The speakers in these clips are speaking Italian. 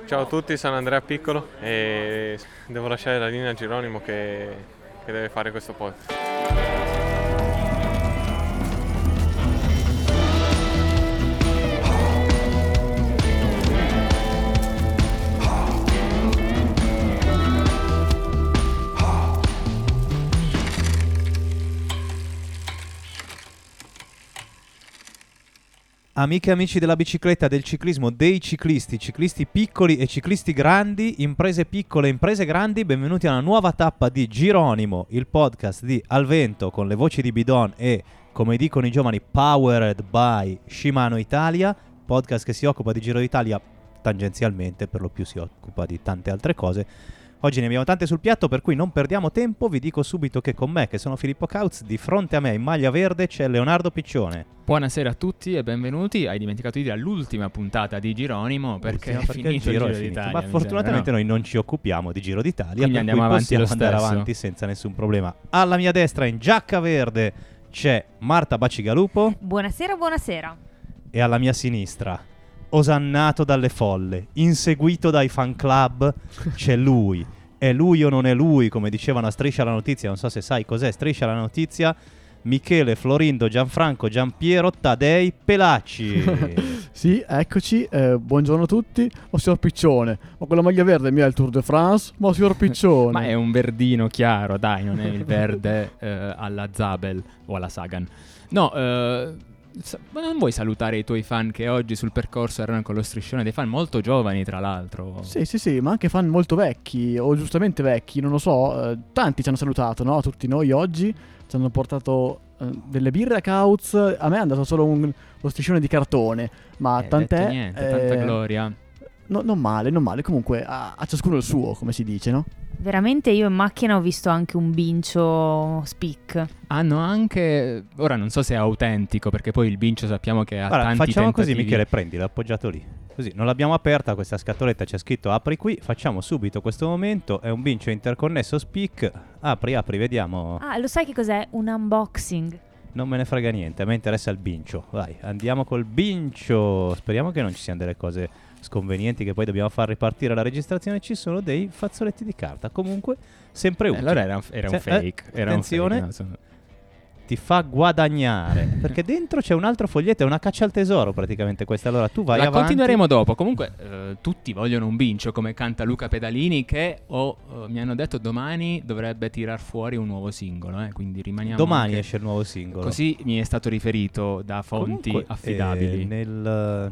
Ciao a tutti, sono Andrea Piccolo e devo lasciare la linea a Geronimo che deve fare questo podcast. Amiche e amici della bicicletta, del ciclismo, dei ciclisti, ciclisti piccoli e ciclisti grandi, imprese piccole e imprese grandi, benvenuti a una nuova tappa di Geronimo, il podcast di Al Vento con le voci di Bidon e, come dicono i giovani, powered by Shimano Italia, podcast che si occupa di Giro d'Italia tangenzialmente, per lo più si occupa di tante altre cose. Oggi ne abbiamo tante sul piatto, per cui non perdiamo tempo. Vi dico subito che con me, che sono Filippo Kautz, di fronte a me in maglia verde c'è Leonardo Piccione. Buonasera a tutti e benvenuti. Hai dimenticato di dire all'ultima puntata di Geronimo perché è finito il Giro d'Italia. Ma fortunatamente noi non ci occupiamo di Giro d'Italia, quindi per andiamo cui avanti possiamo lo andare stesso. avanti senza nessun problema. Alla mia destra in giacca verde c'è Marta Bacigalupo. Buonasera, buonasera. E alla mia sinistra, osannato dalle folle, inseguito dai fan club, c'è lui. È lui o non è lui, come dicevano a Striscia la Notizia, non so se sai cos'è Striscia la Notizia, Michele Florindo Gianfranco Giampiero Tadei Pelacci. Sì, eccoci, buongiorno a tutti. Ma signor Piccione, ma quella maglia verde mia è il Tour de France? Ma signor Piccione. Ma è un verdino chiaro, dai, non è il verde alla Zabel o alla Sagan. No, ma non vuoi salutare i tuoi fan che oggi sul percorso erano con lo striscione, dei fan molto giovani tra l'altro? Sì, ma anche fan molto vecchi, o giustamente vecchi, non lo so. Tanti ci hanno salutato, no? Tutti noi oggi ci hanno portato delle birre a Kautz. A me è andato solo lo striscione di cartone, ma tant'è. Niente, tanta gloria. No, non male. Comunque a ciascuno il suo, come si dice, no? Veramente io in macchina ho visto anche un bincio Speak. Hanno anche, ora non so se è autentico perché poi il bincio sappiamo che ha Allora, tanti facciamo tentativi. così, Michele, prendilo, appoggiato lì. Così, non l'abbiamo aperta questa scatoletta, c'è scritto apri qui, facciamo subito questo momento, è un bincio interconnesso Speak. Apri, vediamo. Ah, lo sai che cos'è? Un unboxing. Non me ne frega niente, a me interessa il bincio. Vai, andiamo col bincio. Speriamo che non ci siano delle cose sconvenienti che poi dobbiamo far ripartire la registrazione. Ci sono dei fazzoletti di carta. Comunque, sempre utile. Allora era un fake. Era attenzione, un fake, no? ti fa guadagnare. Perché dentro c'è un altro foglietto, è una caccia al tesoro praticamente questa. Allora tu vai la avanti. continueremo dopo. Comunque tutti vogliono un bincio, come canta Luca Pedalini, che mi hanno detto domani dovrebbe tirar fuori un nuovo singolo, quindi rimaniamo Domani anche... esce il nuovo singolo. Così mi è stato riferito da fonti Comunque, affidabili.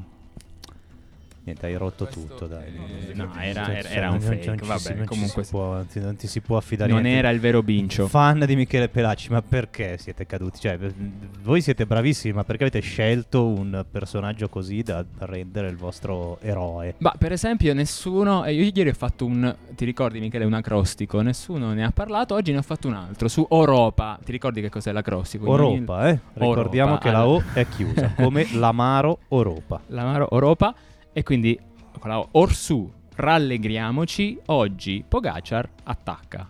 Niente, hai rotto tutto, dai. No, era un fake. Vabbè, comunque non ti si può affidare. non niente. era il vero bincio. Fan di Michele Pelacci, ma perché siete caduti? Cioè, voi siete bravissimi, ma perché avete scelto un personaggio così da rendere il vostro eroe? Ma per esempio nessuno, io ieri ho fatto ti ricordi Michele, un acrostico, nessuno ne ha parlato, oggi ne ho fatto un altro su Oropa. Ti ricordi che cos'è l'acrostico? Oropa, Ricordiamo Oropa, che la O è chiusa, come l'amaro Oropa. L'amaro Oropa. E quindi con la Orsù, rallegriamoci, oggi Pogacar attacca.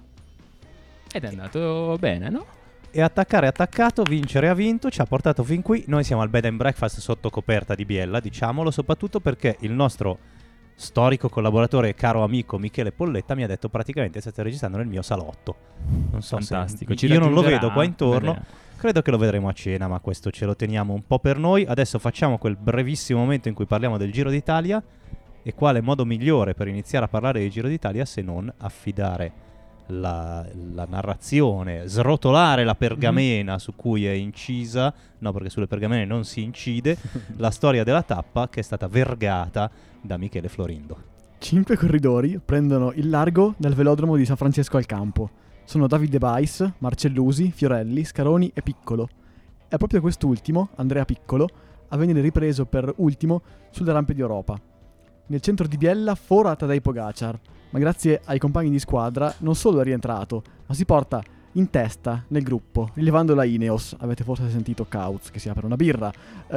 Ed è andato bene, no? E attaccare è attaccato, vincere ha vinto, ci ha portato fin qui. Noi siamo al bed and breakfast sotto coperta di Biella, diciamolo, soprattutto perché il nostro storico collaboratore e caro amico Michele Polletta mi ha detto praticamente state registrando nel mio salotto. Non so. Fantastico. Io non lo vedo qua Vedrà. intorno. Credo che lo vedremo a cena, ma questo ce lo teniamo un po' per noi. Adesso facciamo quel brevissimo momento in cui parliamo del Giro d'Italia. E quale modo migliore per iniziare a parlare del Giro d'Italia se non affidare la narrazione, srotolare la pergamena su cui è incisa, no, perché sulle pergamene non si incide, la storia della tappa che è stata vergata da Michele Florindo. 5 corridori prendono il largo dal velodromo di San Francesco al Campo. Sono Davide Bais, Marcellusi, Fiorelli, Scaroni e Piccolo. È proprio quest'ultimo, Andrea Piccolo, a venire ripreso per ultimo sulle rampe di Oropa. Nel centro di Biella fora Tadej Pogacar, ma grazie ai compagni di squadra non solo è rientrato, ma si porta in testa nel gruppo, rilevando la Ineos. Avete forse sentito Kautz che si apre una birra.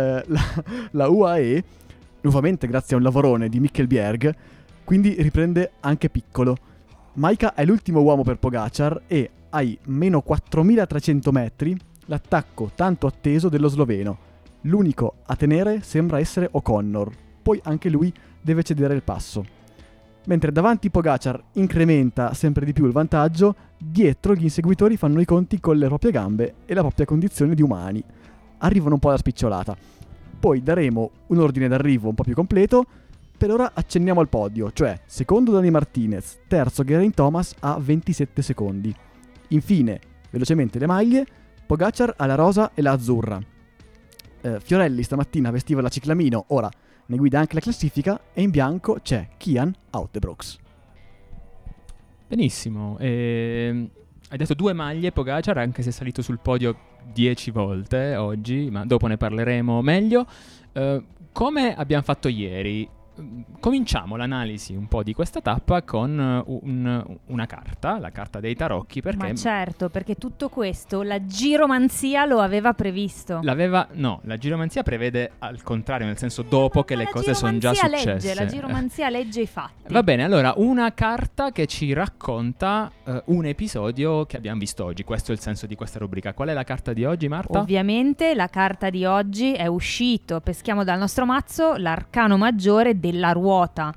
La UAE, nuovamente grazie a un lavorone di Mikkelbjerg, quindi riprende anche Piccolo. Majka è l'ultimo uomo per Pogacar e ai meno 4.300 metri l'attacco tanto atteso dello sloveno. L'unico a tenere sembra essere O'Connor, poi anche lui deve cedere il passo. Mentre davanti Pogacar incrementa sempre di più il vantaggio, dietro gli inseguitori fanno i conti con le proprie gambe e la propria condizione di umani. Arrivano un po' alla spicciolata. Poi daremo un ordine d'arrivo un po' più completo. Per ora accenniamo al podio, cioè secondo Dani Martinez, terzo Geraint Thomas a 27 secondi. Infine, velocemente le maglie, Pogacar ha la rosa e la azzurra. Fiorelli stamattina vestiva la ciclamino, ora ne guida anche la classifica, e in bianco c'è Kian Uijtdebroeks. Benissimo. Hai detto 2 maglie Pogacar, anche se è salito sul podio 10 volte oggi, ma dopo ne parleremo meglio. Come abbiamo fatto ieri, cominciamo l'analisi un po' di questa tappa con una carta, la carta dei tarocchi, perché... Ma certo, perché tutto questo la giromanzia lo aveva previsto. No, la giromanzia prevede al contrario, nel senso dopo che le cose sono già successe. La giromanzia legge i fatti. Va bene, allora, una carta che ci racconta un episodio che abbiamo visto oggi. Questo è il senso di questa rubrica. Qual è la carta di oggi, Marta? Ovviamente la carta di oggi è uscito, peschiamo dal nostro mazzo, l'arcano maggiore della ruota.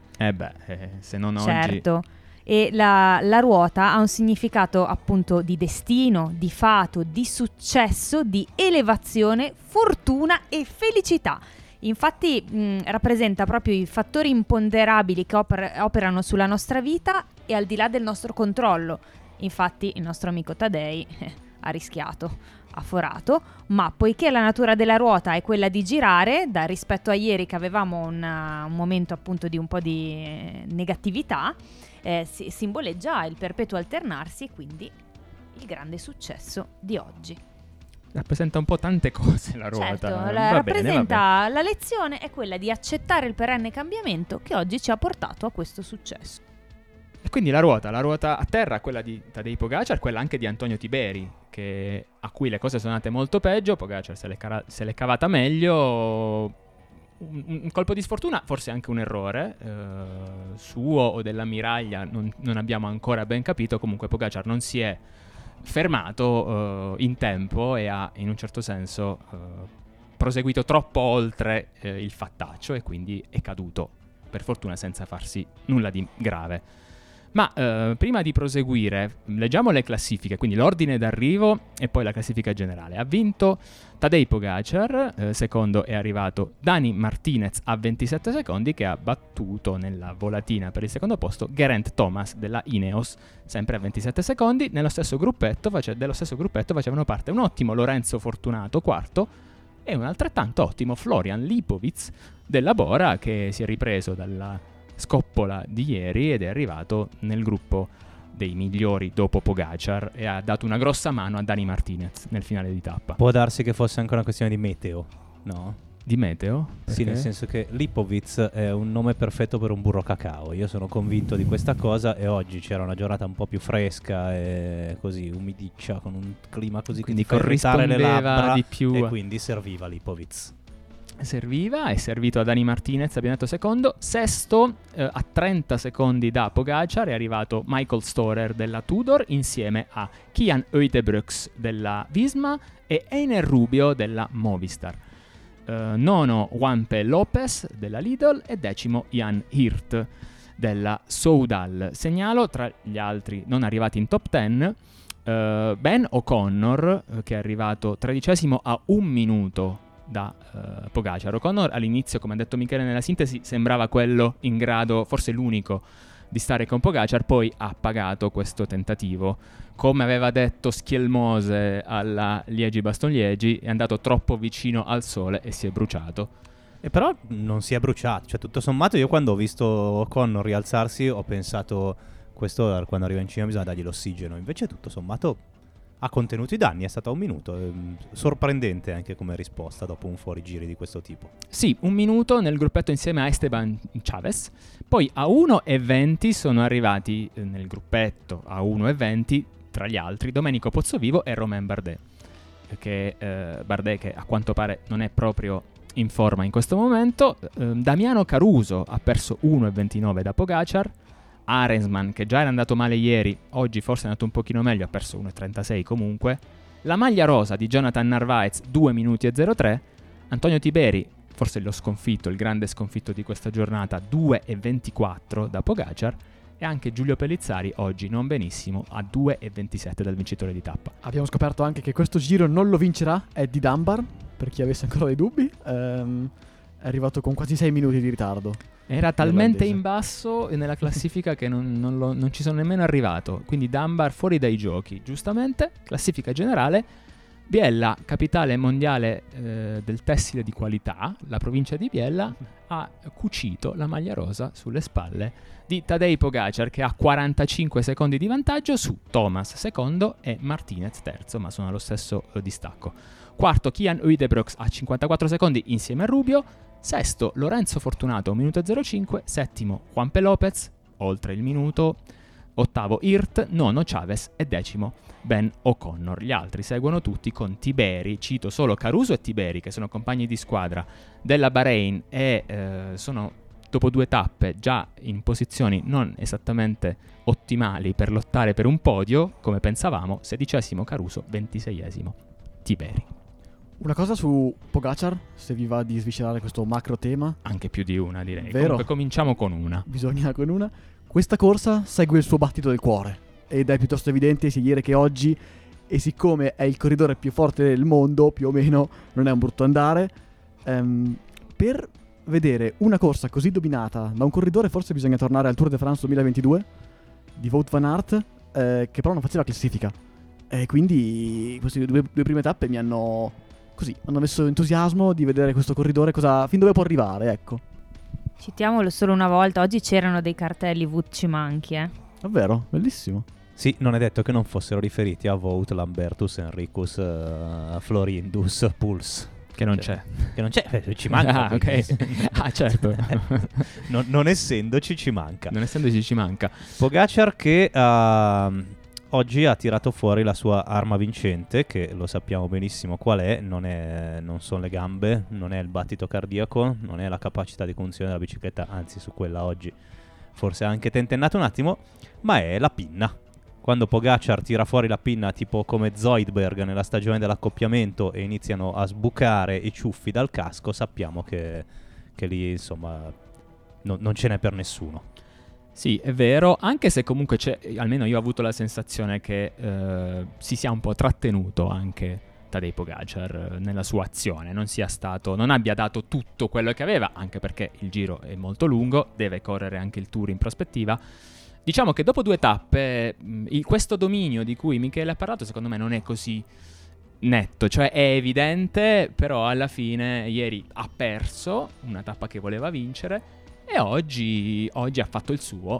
Se non oggi... Certo. E la ruota ha un significato appunto di destino, di fato, di successo, di elevazione, fortuna e felicità. Infatti rappresenta proprio i fattori imponderabili che operano sulla nostra vita e al di là del nostro controllo. Infatti il nostro amico Tadej ha rischiato, ha forato, ma poiché la natura della ruota è quella di girare, rispetto a ieri che avevamo un momento appunto di un po' di negatività, simboleggia il perpetuo alternarsi e quindi il grande successo di oggi. Rappresenta un po' tante cose la ruota. Certo, Va bene. la lezione è quella di accettare il perenne cambiamento che oggi ci ha portato a questo successo. E quindi la ruota a terra, quella di Tadej Pogacar, quella anche di Antonio Tiberi, a cui le cose sono andate molto peggio. Pogacar se l'è cavata meglio. Un colpo di sfortuna, forse anche un errore suo o dell'ammiraglia, non abbiamo ancora ben capito. Comunque Pogacar non si è fermato in tempo e ha in un certo senso proseguito troppo oltre il fattaccio e quindi è caduto, per fortuna senza farsi nulla di grave. Ma prima di proseguire leggiamo le classifiche, quindi l'ordine d'arrivo e poi la classifica generale. Ha vinto Tadej Pogacar, secondo è arrivato Dani Martinez a 27 secondi, che ha battuto nella volatina per il secondo posto Geraint Thomas della Ineos, sempre a 27 secondi. Dello stesso gruppetto facevano parte un ottimo Lorenzo Fortunato, quarto, e un altrettanto ottimo Florian Lipovic della Bora, che si è ripreso dalla scoppola di ieri ed è arrivato nel gruppo dei migliori dopo Pogacar e ha dato una grossa mano a Dani Martinez nel finale di tappa. Può darsi che fosse anche una questione di meteo, no? Di meteo? Sì, nel senso che Lipovic è un nome perfetto per un burro cacao. Io sono convinto di questa cosa e oggi c'era una giornata un po' più fresca e così umidiccia, con un clima così, quindi che ti fa irritare le labbra di più, e quindi serviva Lipovic. È servito a Dani Martinez, abbiamo detto secondo. Sesto, a 30 secondi da Pogacar, è arrivato Michael Storer della Tudor insieme a Kian Uijtdebroeks della Visma e Einer Rubio della Movistar. Nono, Juanpe Lopez della Lidl e decimo Jan Hirt della Soudal. Segnalo tra gli altri non arrivati in top 10 Ben O'Connor, che è arrivato 13esimo a 1 minuto da Pogacar. O'Connor all'inizio, come ha detto Michele nella sintesi, sembrava quello in grado, forse l'unico, di stare con Pogacar, poi ha pagato questo tentativo. Come aveva detto Schielmose alla Liegi-Bastogne-Liegi, è andato troppo vicino al sole e si è bruciato. E però non si è bruciato, cioè tutto sommato io quando ho visto O'Connor rialzarsi ho pensato, questo quando arriva in cima bisogna dargli l'ossigeno, invece tutto sommato ha contenuto i danni, è stato a 1 minuto, sorprendente anche come risposta dopo un fuorigiri di questo tipo. Sì, 1 minuto nel gruppetto insieme a Esteban Chavez, poi a 1:20 sono arrivati nel gruppetto a 1:20 tra gli altri Domenico Pozzovivo e Romain Bardet, che a quanto pare non è proprio in forma in questo momento. Damiano Caruso ha perso 1:29 da Pogacar. Arensman, che già era andato male ieri, oggi forse è andato un pochino meglio, ha perso 1:36 comunque. La maglia rosa di Jonathan Narvaez 2 minuti e 03. Antonio Tiberi forse lo sconfitto, il grande sconfitto di questa giornata, 2,24 da Pogacar, e anche Giulio Pellizzari oggi non benissimo a 2,27 dal vincitore di tappa. Abbiamo scoperto anche che questo giro non lo vincerà Eddie Dunbar, per chi avesse ancora dei dubbi. È arrivato con quasi 6 minuti di ritardo. Era talmente Irlandese. in basso nella classifica che non ci sono nemmeno arrivato. Quindi Dunbar fuori dai giochi. Giustamente, classifica generale. Biella, capitale mondiale del tessile di qualità, la provincia di Biella, ha cucito la maglia rosa sulle spalle di Tadej Pogacar, che ha 45 secondi di vantaggio su Thomas secondo e Martinez terzo, ma sono allo stesso distacco. Quarto Kian Uijtdebroeks a 54 secondi insieme a Rubio. Sesto Lorenzo Fortunato 1 minuto 05. Settimo Juanpe Lopez oltre il minuto. Ottavo Hirt. Nono Chavez e decimo Ben O'Connor. Gli altri seguono tutti con Tiberi. Cito solo Caruso e Tiberi, che sono compagni di squadra della Bahrain e sono dopo 2 tappe già in posizioni non esattamente ottimali per lottare per un podio, come pensavamo. 16esimo Caruso, 26esimo Tiberi. Una cosa su Pogacar, se vi va di sviscerare questo macro tema. Anche più di una, direi. Vero. Comunque cominciamo con una. Bisogna con una. Questa corsa segue il suo battito del cuore ed è piuttosto evidente sia dire che oggi, e siccome è il corridore più forte del mondo, più o meno, non è un brutto andare. Per vedere una corsa così dominata da un corridore, forse bisogna tornare al Tour de France 2022 di Wout van Aert, che però non faceva classifica. E quindi queste due prime tappe mi hanno messo entusiasmo di vedere questo corridore fin dove può arrivare, ecco. Citiamolo solo una volta, oggi c'erano dei cartelli Wout ci manchi, Davvero, bellissimo. Sì, non è detto che non fossero riferiti a Wout, Lambertus, Enricus, Florindus, Puls. Che non c'è. Che non c'è, ci manca. Ah, ok. Ah, certo. Non essendoci, ci manca. Non essendoci, ci manca. Pogacar che oggi ha tirato fuori la sua arma vincente, che lo sappiamo benissimo qual è. Non sono le gambe, non è il battito cardiaco, non è la capacità di conduzione della bicicletta, anzi su quella oggi forse ha anche tentennato un attimo, ma è la pinna. Quando Pogacar tira fuori la pinna tipo come Zoidberg nella stagione dell'accoppiamento e iniziano a sbucare i ciuffi dal casco, sappiamo che lì insomma non ce n'è per nessuno. Sì, è vero, anche se comunque almeno io ho avuto la sensazione che si sia un po' trattenuto anche Tadej Pogacar nella sua azione, non abbia dato tutto quello che aveva, anche perché il giro è molto lungo, deve correre anche il Tour in prospettiva. Diciamo che dopo 2 tappe questo dominio di cui Michele ha parlato secondo me non è così netto, cioè è evidente, però alla fine ieri ha perso una tappa che voleva vincere e oggi ha fatto il suo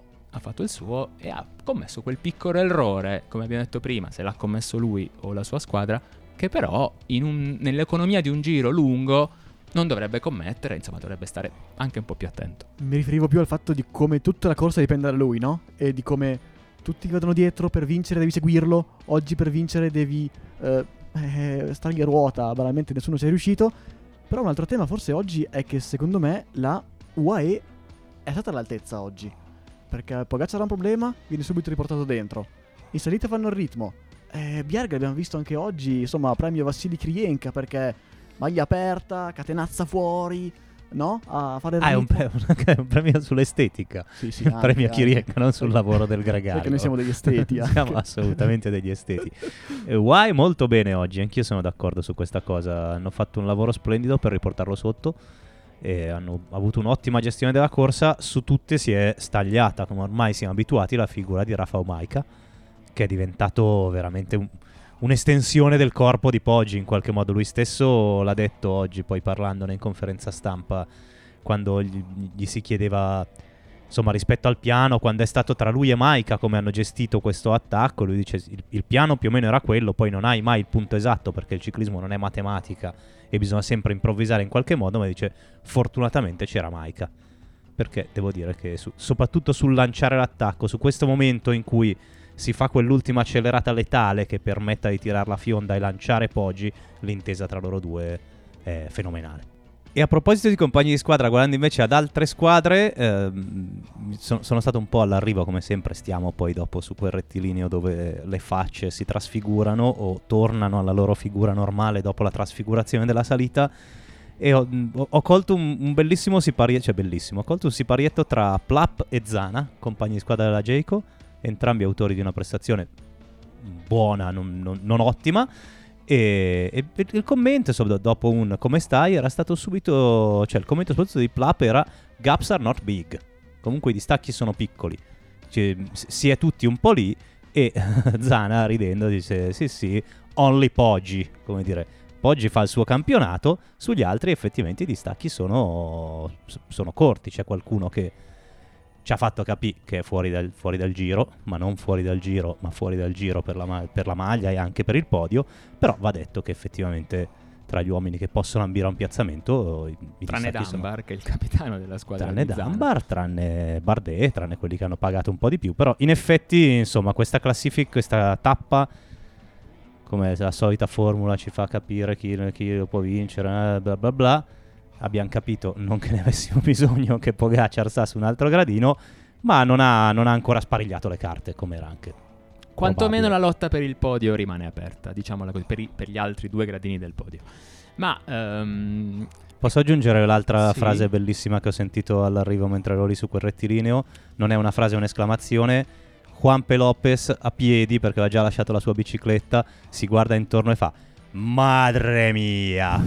e ha commesso quel piccolo errore, come abbiamo detto prima, se l'ha commesso lui o la sua squadra, che però nell'economia di un giro lungo non dovrebbe commettere, insomma dovrebbe stare anche un po' più attento. Mi riferivo più al fatto di come tutta la corsa dipende da lui, no? E di come tutti vadano dietro, per vincere devi seguirlo, oggi per vincere devi stargli a ruota, banalmente nessuno ci è riuscito. Però un altro tema forse oggi è che secondo me la UAE è stata all'altezza oggi, perché Pogacar ha un problema, viene subito riportato dentro, in salita fanno il ritmo. Bjerg l'abbiamo visto anche oggi, insomma premio Vassili Krienka, perché maglia aperta, catenazza fuori, no? A fare il ritmo. È un premio sull'estetica. Sì, Un premio Krienka, non sul lavoro del gregario. Perché noi siamo degli esteti. Siamo assolutamente degli esteti. Uai molto bene oggi, anch'io sono d'accordo su questa cosa. Hanno fatto un lavoro splendido per riportarlo sotto e hanno avuto un'ottima gestione della corsa. Su tutte si è stagliata, come ormai siamo abituati, la figura di Rafał Majka, che è diventato veramente un'estensione del corpo di Poggi in qualche modo. Lui stesso l'ha detto oggi, poi parlandone in conferenza stampa, quando gli si chiedeva insomma rispetto al piano, quando è stato tra lui e Majka come hanno gestito questo attacco. Lui dice il piano più o meno era quello, poi non hai mai il punto esatto perché il ciclismo non è matematica e bisogna sempre improvvisare in qualche modo, ma dice fortunatamente c'era Majka, perché devo dire che soprattutto sul lanciare l'attacco, su questo momento in cui si fa quell'ultima accelerata letale che permetta di tirare la fionda e lanciare Poggi, l'intesa tra loro due è fenomenale. E a proposito di compagni di squadra, guardando invece ad altre squadre, sono stato un po' all'arrivo, come sempre stiamo poi dopo su quel rettilineo dove le facce si trasfigurano o tornano alla loro figura normale dopo la trasfigurazione della salita. e ho colto un bellissimo siparietto, cioè bellissimo, ho colto un siparietto tra Plapp e Zana, compagni di squadra della Jayco, entrambi autori di una prestazione buona, non ottima, e il commento dopo un come stai era stato subito, cioè il commento soprattutto di Plapp era gaps are not big, comunque i distacchi sono piccoli, cioè, si è tutti un po' lì, e Zana ridendo dice sì, only Poggi, come dire, Poggi fa il suo campionato, sugli altri effettivamente i distacchi sono corti, c'è qualcuno che ci ha fatto capire che è fuori dal giro, ma non fuori dal giro, ma fuori dal giro per la maglia e anche per il podio, però va detto che effettivamente tra gli uomini che possono ambire a un piazzamento i tranne distacchi Dunbar, che è il capitano della squadra tranne di Zana. Dunbar, tranne Bardet, tranne quelli che hanno pagato un po' di più, però in effetti insomma questa classifica, questa tappa, come la solita formula ci fa capire chi può vincere, bla bla bla. Abbiamo capito, non che ne avessimo bisogno, che Pogacar sta su un altro gradino, ma non ha ancora sparigliato le carte, come era anche Quantomeno probabile. la lotta per il podio rimane aperta, diciamola così, per gli altri 2 gradini del podio. Ma Posso aggiungere l'altra sì. frase bellissima che ho sentito all'arrivo mentre ero lì su quel rettilineo? Non è una frase, è un'esclamazione. Juanpe Lopez a piedi, perché aveva già lasciato la sua bicicletta, si guarda intorno e fa madre mia.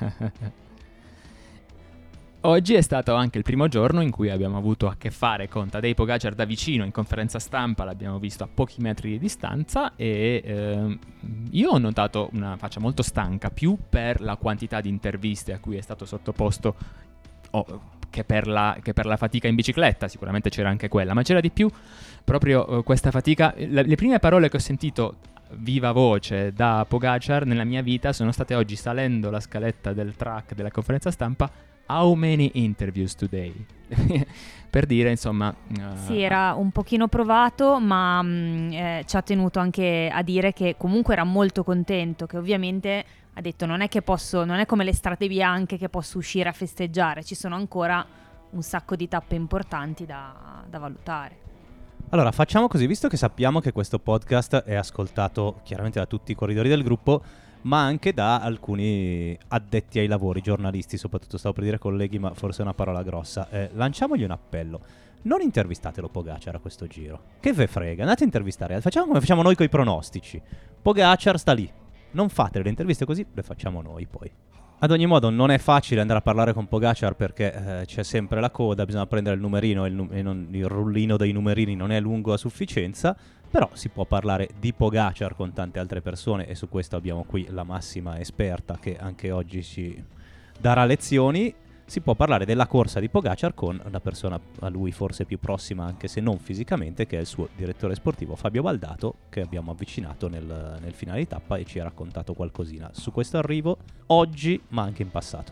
Oggi è stato anche il primo giorno in cui abbiamo avuto a che fare con Tadej Pogacar da vicino in conferenza stampa, l'abbiamo visto a pochi metri di distanza e io ho notato una faccia molto stanca, più per la quantità di interviste a cui è stato sottoposto che per la fatica in bicicletta, sicuramente c'era anche quella, ma c'era di più proprio questa fatica. Le prime parole che ho sentito viva voce da Pogacar nella mia vita sono state oggi, salendo la scaletta del track della conferenza stampa: how many interviews today? Per dire, insomma... Sì, era un pochino provato, ma ci ha tenuto anche a dire che comunque era molto contento, che ovviamente ha detto non è come le strade bianche che posso uscire a festeggiare, ci sono ancora un sacco di tappe importanti da valutare. Allora, facciamo così, visto che sappiamo che questo podcast è ascoltato chiaramente da tutti i corridori del gruppo, ma anche da alcuni addetti ai lavori, giornalisti soprattutto, stavo per dire colleghi, ma forse è una parola grossa. Lanciamogli un appello: non intervistatelo Pogacar a questo giro, che ve frega, andate a intervistare, facciamo come facciamo noi coi pronostici. Pogacar sta lì, non fate le interviste così, le facciamo noi poi. Ad ogni modo non è facile andare a parlare con Pogacar perché c'è sempre la coda, bisogna prendere il numerino e il rullino dei numerini non è lungo a sufficienza, però si può parlare di Pogacar con tante altre persone e su questo abbiamo qui la massima esperta che anche oggi ci darà lezioni. Si può parlare della corsa di Pogacar con la persona a lui forse più prossima, anche se non fisicamente, che è il suo direttore sportivo Fabio Baldato, che abbiamo avvicinato nel finale di tappa e ci ha raccontato qualcosina su questo arrivo oggi, ma anche in passato.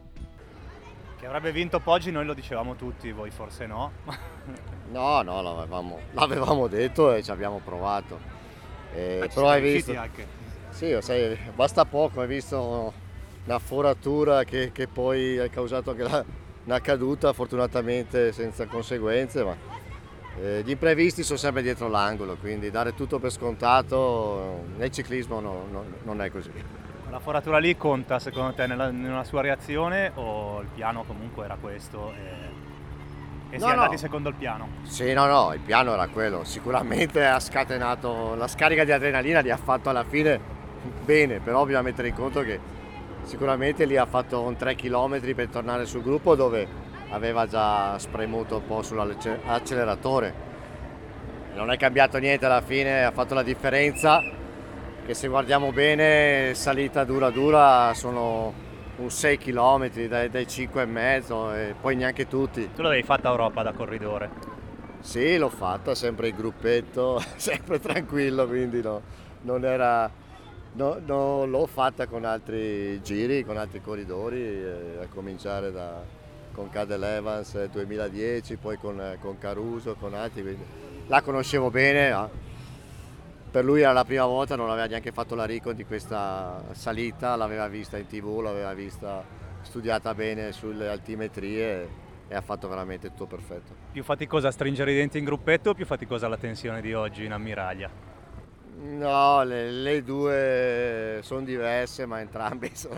Che avrebbe vinto Poggi noi lo dicevamo tutti, voi forse no. No, l'avevamo detto e ci abbiamo provato. Però hai visto... Anche. Sì, sai, basta poco, hai visto una foratura che poi ha causato anche una caduta, fortunatamente senza conseguenze, ma gli imprevisti sono sempre dietro l'angolo, quindi dare tutto per scontato nel ciclismo non è così. La foratura lì conta secondo te nella sua reazione o il piano comunque era questo e si è andati secondo il piano? Sì, no, il piano era quello, sicuramente ha scatenato la scarica di adrenalina, li ha fatto alla fine bene, però bisogna mettere in conto che sicuramente lì ha fatto un 3 km per tornare sul gruppo dove aveva già spremuto un po' sull'acceleratore. Non è cambiato niente alla fine, ha fatto la differenza che se guardiamo bene salita dura sono un 6 km dai 5,5 e poi neanche tutti. Tu l'avevi fatta a Europa da corridore? Sì, l'ho fatta, sempre in gruppetto, sempre tranquillo, quindi non era... No, l'ho fatta con altri giri, con altri corridori, a cominciare con Cadel Evans 2010, poi con Caruso, con altri, quindi la conoscevo bene. Per lui era la prima volta, non aveva neanche fatto la recon di questa salita, l'aveva vista in TV, l'aveva vista studiata bene sulle altimetrie e ha fatto veramente tutto perfetto. Più faticosa a stringere i denti in gruppetto o più faticosa la tensione di oggi in ammiraglia? No, le due sono diverse, ma entrambi sono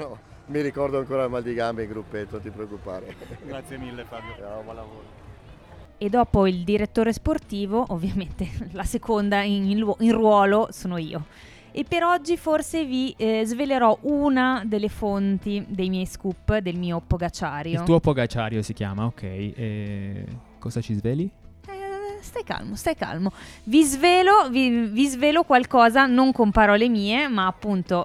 mi ricordo ancora il mal di gambe in gruppetto, non ti preoccupare. Grazie mille Fabio. Buon lavoro. E dopo il direttore sportivo, ovviamente la seconda in ruolo sono io. E per oggi forse vi svelerò una delle fonti dei miei scoop, del mio Pogaciario. Il tuo Pogaciario si chiama, ok. E cosa ci sveli? Stai calmo. Vi svelo qualcosa, non con parole mie, ma appunto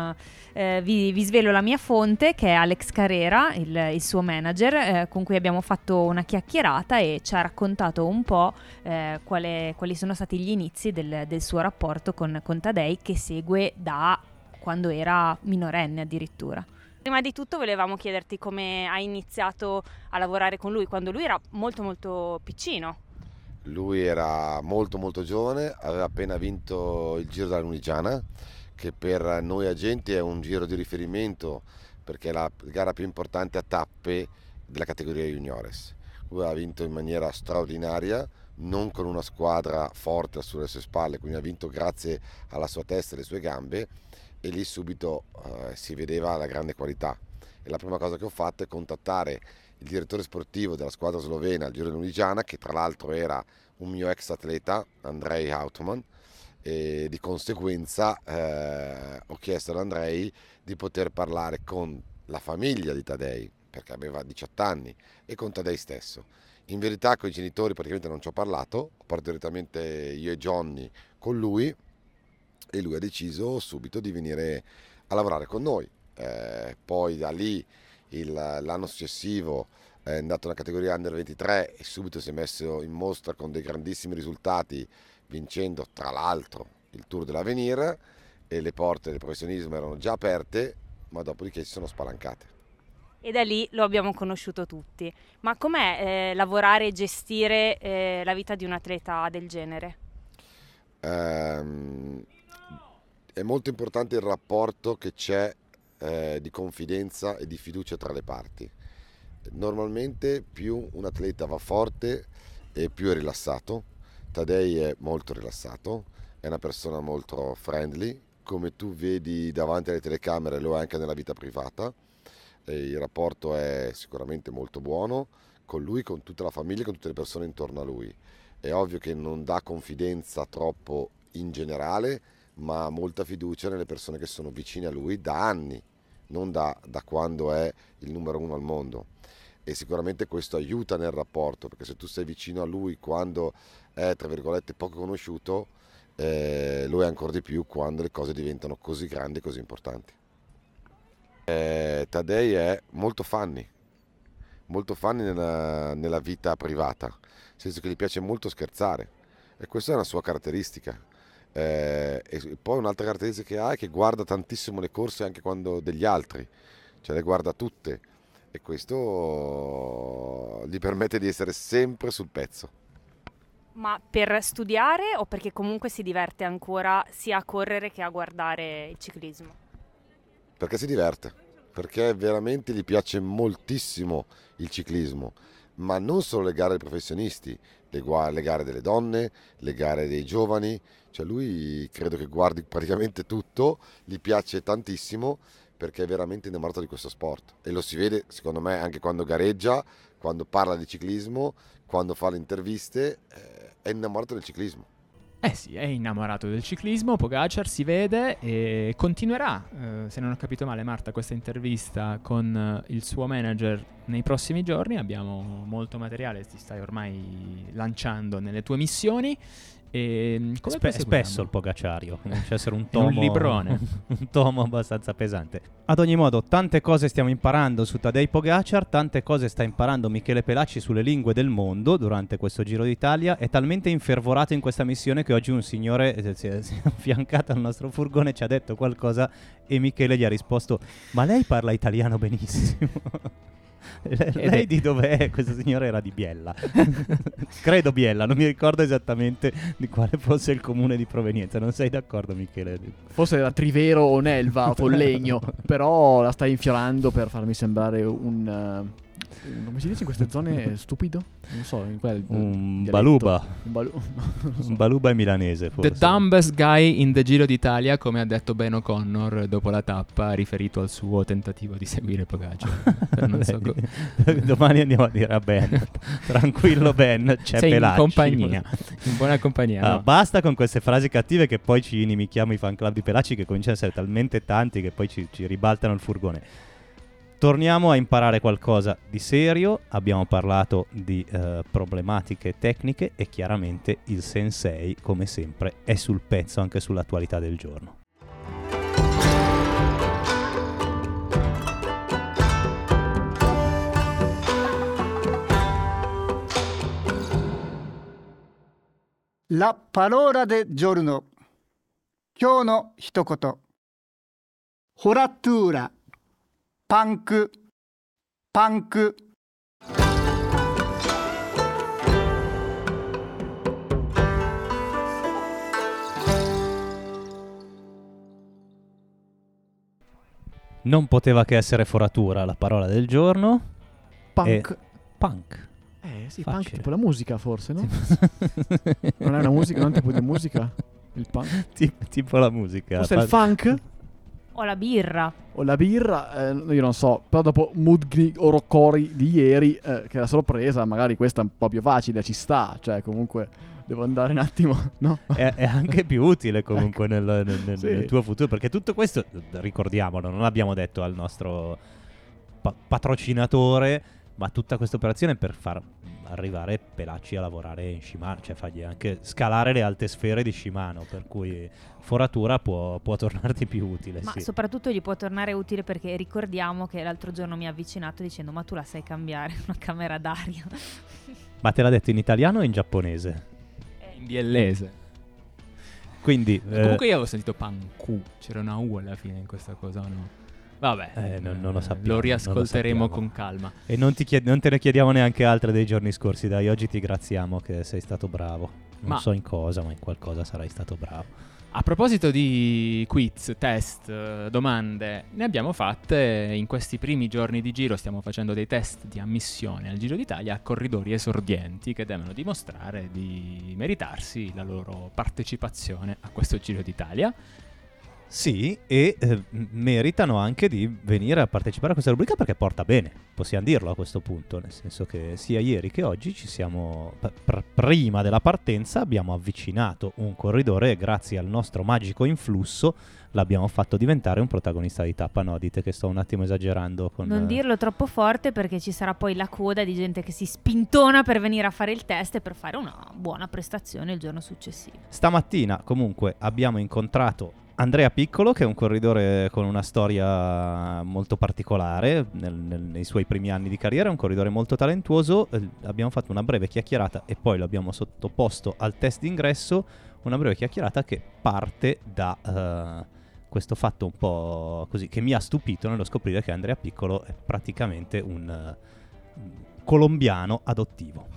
vi svelo la mia fonte, che è Alex Carrera, il suo manager, con cui abbiamo fatto una chiacchierata e ci ha raccontato un po' quali sono stati gli inizi del suo rapporto con Tadej, che segue da quando era minorenne addirittura. Prima di tutto volevamo chiederti come hai iniziato a lavorare con lui, quando lui era molto molto piccino. Lui era molto molto giovane, aveva appena vinto il Giro della Lunigiana, che per noi agenti è un giro di riferimento perché è la gara più importante a tappe della categoria juniores. Lui ha vinto in maniera straordinaria, non con una squadra forte sulle sue spalle, quindi ha vinto grazie alla sua testa e alle sue gambe, e lì subito si vedeva la grande qualità. E la prima cosa che ho fatto è contattare il direttore sportivo della squadra slovena al Giro della Lunigiana, che tra l'altro era un mio ex atleta, Andrej Hautman, e di conseguenza ho chiesto ad Andrej di poter parlare con la famiglia di Tadej, perché aveva 18 anni, e con Tadej stesso. In verità con i genitori praticamente non ci ho parlato, ho parlato direttamente io e Johnny con lui, e lui ha deciso subito di venire a lavorare con noi. Poi da lì l'anno successivo è andato nella categoria Under 23 e subito si è messo in mostra con dei grandissimi risultati, vincendo tra l'altro il Tour dell'Avenir, e le porte del professionismo erano già aperte, ma dopodiché si sono spalancate. E da lì lo abbiamo conosciuto tutti. Ma com'è lavorare e gestire la vita di un atleta del genere? È molto importante il rapporto che c'è di confidenza e di fiducia tra le parti. Normalmente più un atleta va forte e più è rilassato. Tadej è molto rilassato, è una persona molto friendly, come tu vedi davanti alle telecamere lo è anche nella vita privata. Il rapporto è sicuramente molto buono con lui, con tutta la famiglia, con tutte le persone intorno a lui. È ovvio che non dà confidenza troppo in generale, ma ha molta fiducia nelle persone che sono vicine a lui da anni, non da quando è il numero uno al mondo. E sicuramente questo aiuta nel rapporto, perché se tu sei vicino a lui quando è, tra virgolette, poco conosciuto, lo è ancora di più quando le cose diventano così grandi e così importanti. Tadej è molto funny nella vita privata, nel senso che gli piace molto scherzare, e questa è una sua caratteristica. E poi un'altra caratteristica che ha è che guarda tantissimo le corse anche quando degli altri, cioè le guarda tutte, e questo gli permette di essere sempre sul pezzo. Ma per studiare o perché comunque si diverte ancora sia a correre che a guardare il ciclismo? Perché si diverte, perché veramente gli piace moltissimo il ciclismo, ma non solo le gare dei professionisti, le gare delle donne, le gare dei giovani, cioè lui credo che guardi praticamente tutto, gli piace tantissimo perché è veramente innamorato di questo sport, e lo si vede secondo me anche quando gareggia, quando parla di ciclismo, quando fa le interviste, è innamorato del ciclismo. Sì, è innamorato del ciclismo, Pogacar, si vede, e continuerà, se non ho capito male Marta, questa intervista con il suo manager nei prossimi giorni. Abbiamo molto materiale, ti stai ormai lanciando nelle tue missioni. E come spesso il Pogaciario, comincia a essere un tomo, un librone. un tomo abbastanza pesante. Ad ogni modo, tante cose stiamo imparando su Tadej Pogacar, tante cose sta imparando Michele Pelacci sulle lingue del mondo durante questo Giro d'Italia. È talmente infervorato in questa missione che oggi un signore si è affiancato al nostro furgone, ci ha detto qualcosa e Michele gli ha risposto: ma lei parla italiano benissimo. Lei di dov'è? Questo signore era di Biella. Credo Biella, non mi ricordo esattamente di quale fosse il comune di provenienza. Non sei d'accordo, Michele? Forse era Trivero o Nelva o Follegno, però la stai infiorando per farmi sembrare un Come si dice in queste zone? Stupido? Non so, in quel Un dialetto. baluba. Non so. Un baluba è milanese, forse. The dumbest guy in the Giro d'Italia, come ha detto Ben O'Connor dopo la tappa, riferito al suo tentativo di seguire Pogacar. Non so Domani andiamo a dire a Ben, tranquillo Ben, c'è sei Pelacci. in compagnia, in buona compagnia. Ah, no? basta con queste frasi cattive che poi ci inimichiamo i fan club di Pelacci, che cominciano ad essere talmente tanti che poi ci ribaltano il furgone. Torniamo a imparare qualcosa di serio. Abbiamo parlato di problematiche tecniche e chiaramente il sensei, come sempre, è sul pezzo anche sull'attualità del giorno. La parola del giorno. 今日の一言。ホラトゥーラ。パンク。パンク。 Non poteva che essere foratura la parola del giorno. Punk. Punk. Sì, Facile. punk tipo la musica forse, no? Non è una musica, non è un tipo di musica? Il punk? tipo la musica. Forse il funk? O la birra. O la birra? Io non so. Però dopo Mudgni Orocori di ieri, che era sorpresa, magari questa è un po' più facile, ci sta. Cioè, comunque devo andare un attimo, no? È anche più utile comunque Ecco. nel Sì. tuo futuro, perché tutto questo, ricordiamolo, non l'abbiamo detto al nostro patrocinatore, ma tutta questa operazione è per far arrivare Pelacci a lavorare in Shimano, cioè fargli anche scalare le alte sfere di Shimano, per cui foratura può tornarti più utile. Ma sì. soprattutto gli può tornare utile perché ricordiamo che l'altro giorno mi ha avvicinato dicendo: ma tu la sai cambiare una camera d'aria? Ma te l'ha detto in italiano o in giapponese? In biellese. Quindi Comunque io avevo sentito panku, c'era una U alla fine in questa cosa, no? Vabbè, non lo sappiamo. lo riascolteremo non lo con calma. E non te ne chiediamo neanche altre dei giorni scorsi, dai, oggi ti graziamo che sei stato bravo. Non so in cosa, ma in qualcosa sarai stato bravo. A proposito di quiz, test, domande, ne abbiamo fatte in questi primi giorni di Giro. Stiamo facendo dei test di ammissione al Giro d'Italia a corridori esordienti che devono dimostrare di meritarsi la loro partecipazione a questo Giro d'Italia. Sì, e meritano anche di venire a partecipare a questa rubrica perché porta bene, possiamo dirlo a questo punto, nel senso che sia ieri che oggi ci siamo, prima della partenza abbiamo avvicinato un corridore e grazie al nostro magico influsso l'abbiamo fatto diventare un protagonista di tappa. No, dite che sto un attimo esagerando con... Non dirlo troppo forte perché ci sarà poi la coda di gente che si spintona per venire a fare il test e per fare una buona prestazione il giorno successivo. Stamattina comunque abbiamo incontrato Andrea Piccolo, che è un corridore con una storia molto particolare nei suoi primi anni di carriera, è un corridore molto talentuoso. Abbiamo fatto una breve chiacchierata e poi l'abbiamo sottoposto al test d'ingresso, una breve chiacchierata che parte da questo fatto un po' così, che mi ha stupito nello scoprire che Andrea Piccolo è praticamente un colombiano adottivo.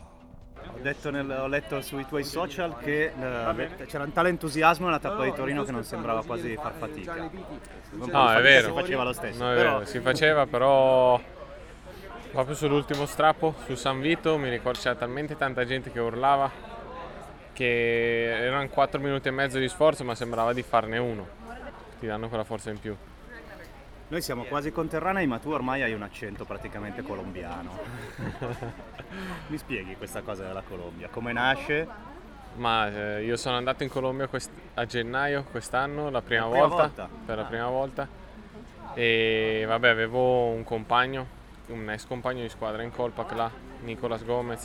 Ho letto sui tuoi social che c'era un tale entusiasmo nella tappa di Torino che non sembrava quasi far fatica. No, è vero. Si faceva lo stesso. No, è però... vero, si faceva, però proprio sull'ultimo strappo, su San Vito, mi ricordo c'era talmente tanta gente che urlava che erano 4 minuti e mezzo di sforzo, ma sembrava di farne uno. Ti danno quella forza in più. Noi siamo quasi conterranei, ma tu ormai hai un accento praticamente colombiano. Mi spieghi questa cosa della Colombia? Come nasce? Ma io sono andato in Colombia a gennaio quest'anno, per la prima volta. E vabbè, avevo un compagno, un ex compagno di squadra in Colpac là, Nicolas Gomez,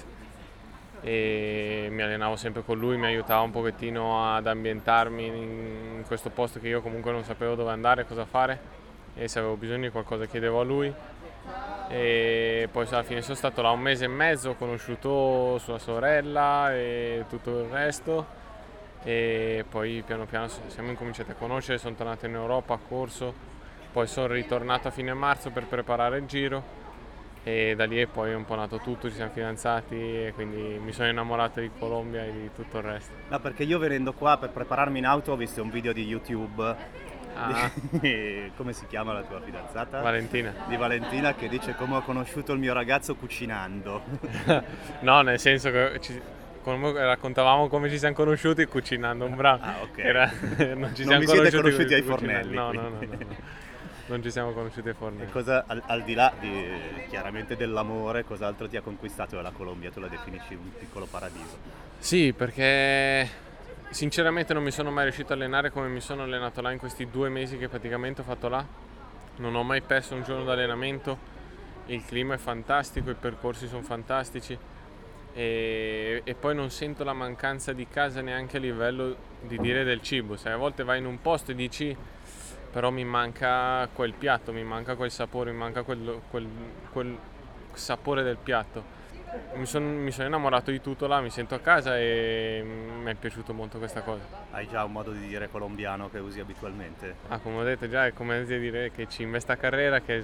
e mi allenavo sempre con lui, mi aiutava un pochettino ad ambientarmi in questo posto che io comunque non sapevo dove andare, cosa fare, e se avevo bisogno di qualcosa chiedevo a lui. E poi alla fine sono stato là 1 mese e mezzo, ho conosciuto sua sorella e tutto il resto, e poi piano piano siamo incominciati a conoscere, sono tornato in Europa a corso, poi sono ritornato a fine marzo per preparare il Giro e da lì è poi un po' nato tutto, ci siamo fidanzati e quindi mi sono innamorato di Colombia e di tutto il resto. No, perché io venendo qua per prepararmi in auto ho visto un video di YouTube Come si chiama la tua fidanzata? Valentina. Di Valentina, che dice: come ho conosciuto il mio ragazzo cucinando. No, nel senso che come raccontavamo come ci siamo conosciuti cucinando un brano. Ok. Non ci Non siamo vi siete conosciuti ai fornelli, No. Non ci siamo conosciuti ai E fornelli. cosa, al di là chiaramente dell'amore, cos'altro ti ha conquistato dalla Colombia? Tu la definisci un piccolo paradiso. Sì, perché sinceramente non mi sono mai riuscito a allenare come mi sono allenato là in questi 2 mesi che praticamente ho fatto là. Non ho mai perso un giorno d'allenamento, il clima è fantastico, i percorsi sono fantastici e poi non sento la mancanza di casa neanche a livello di dire del cibo. Sai, a volte vai in un posto e dici però mi manca quel piatto, mi manca quel sapore, mi manca quel sapore del piatto. Mi sono innamorato di tutto là, mi sento a casa e mi è piaciuto molto questa cosa. Hai già un modo di dire colombiano che usi abitualmente? Come ho detto già, è come dire che Chimba è sta carriera, che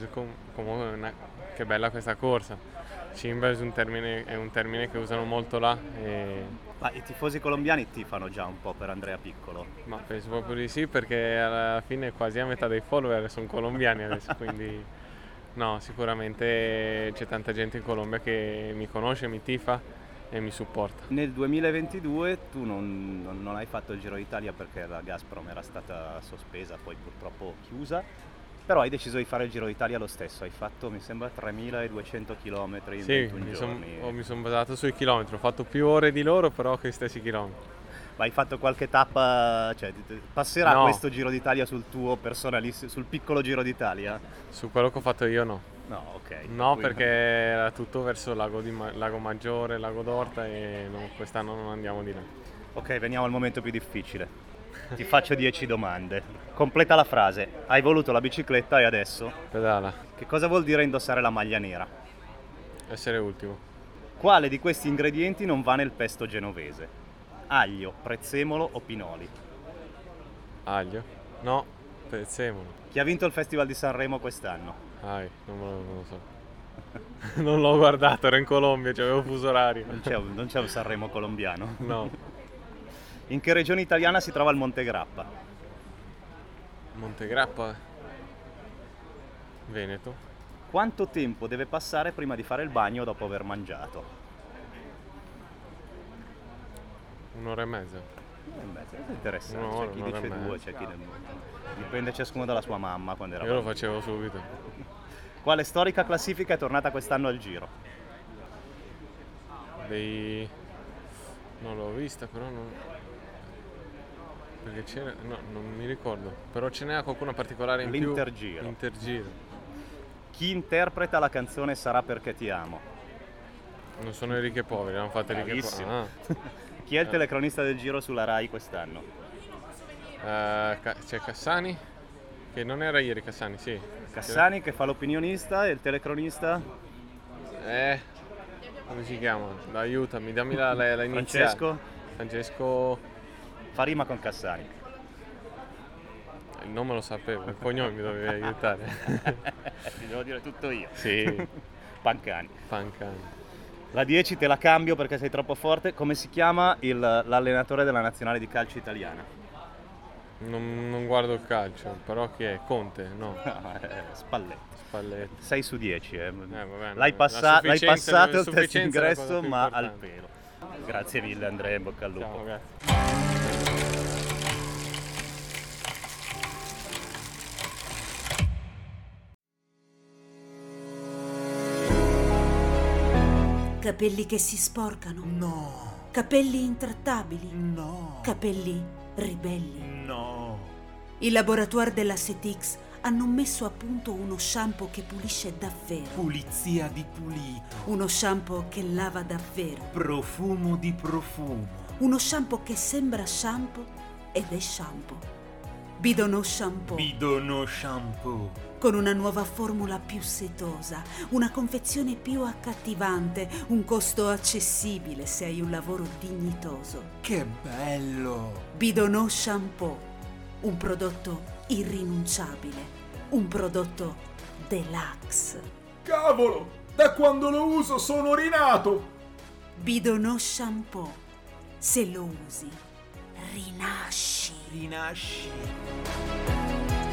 che bella questa corsa. Chimba è un termine che usano molto là. Ma i tifosi colombiani tifano già un po' per Andrea Piccolo? Ma penso proprio di sì, perché alla fine quasi a metà dei follower sono colombiani adesso, quindi no, sicuramente c'è tanta gente in Colombia che mi conosce, mi tifa e mi supporta. Nel 2022 tu non hai fatto il Giro d'Italia perché la Gazprom era stata sospesa, poi purtroppo chiusa, però hai deciso di fare il Giro d'Italia lo stesso. Hai fatto, mi sembra, 3.200 km in 21 giorni. Mi sono basato sui chilometri, ho fatto più ore di loro però che stessi chilometri. Ma hai fatto qualche tappa, cioè passerà questo Giro d'Italia sul tuo personalissimo, sul piccolo Giro d'Italia? Su quello che ho fatto io no. No, ok. No, perché era tutto verso Lago Maggiore, Lago d'Orta e quest'anno non andiamo di là. Ok, veniamo al momento più difficile. Ti faccio 10 domande. Completa la frase. Hai voluto la bicicletta e adesso? Pedala. Che cosa vuol dire indossare la maglia nera? Essere ultimo. Quale di questi ingredienti non va nel pesto genovese? Aglio, prezzemolo o pinoli? Aglio? No, prezzemolo. Chi ha vinto il Festival di Sanremo quest'anno? Non lo so. Non l'ho guardato, ero in Colombia, c'avevo fuso orario. Non c'è un Sanremo colombiano? No. In che regione italiana si trova il Monte Grappa? Monte Grappa? Veneto. Quanto tempo deve passare prima di fare il bagno dopo aver mangiato? 1 ora e mezza. È interessante, Un'ora, c'è chi un'ora e dice 2, mezza. c'è chi dipende ciascuno dalla sua mamma quando era Io lo bambino. facevo subito. Quale storica classifica è tornata quest'anno al Giro? Non l'ho vista, però non... Perché c'era... No, non mi ricordo. Però ce n'era qualcuna particolare in più. L'Intergiro. Intergiro. Chi interpreta la canzone Sarà perché ti amo? Non sono i ricchi e poveri, hanno fatto i ricchi e Bravissimo. poveri. Chi è il telecronista del Giro sulla Rai quest'anno? C'è Cassani, che non era ieri Cassani, sì. Cassani che fa l'opinionista e il telecronista? Come si chiama? Aiutami, dammi la iniziale. Francesco? Francesco... Fa rima con Cassani. Il nome lo sapevo, il cognome mi dovevi aiutare. Ti devo dire tutto io. Sì. Pancani. Pancani. La 10 te la cambio perché sei troppo forte. Come si chiama l'allenatore della nazionale di calcio italiana? Non guardo il calcio, però chi è? Conte? No. Spalletti. 6 su 10. Vabbè, L'hai passato il test ingresso, ma importante. al pelo. Grazie mille Andrea, in bocca al lupo. Ciao, grazie. Capelli che si sporcano. No. Capelli intrattabili. No. Capelli ribelli. No. I laboratori della Setix hanno messo a punto uno shampoo che pulisce davvero. Pulizia di pulito. Uno shampoo che lava davvero. Profumo di profumo. Uno shampoo che sembra shampoo ed è shampoo. Bidono Shampoo. Bidono Shampoo. Con una nuova formula più setosa, una confezione più accattivante, un costo accessibile se hai un lavoro dignitoso. Che bello! Bidono Shampoo, un prodotto irrinunciabile, un prodotto deluxe. Cavolo! Da quando lo uso sono rinato! Bidono Shampoo, se lo usi, rinasci. Rinasci.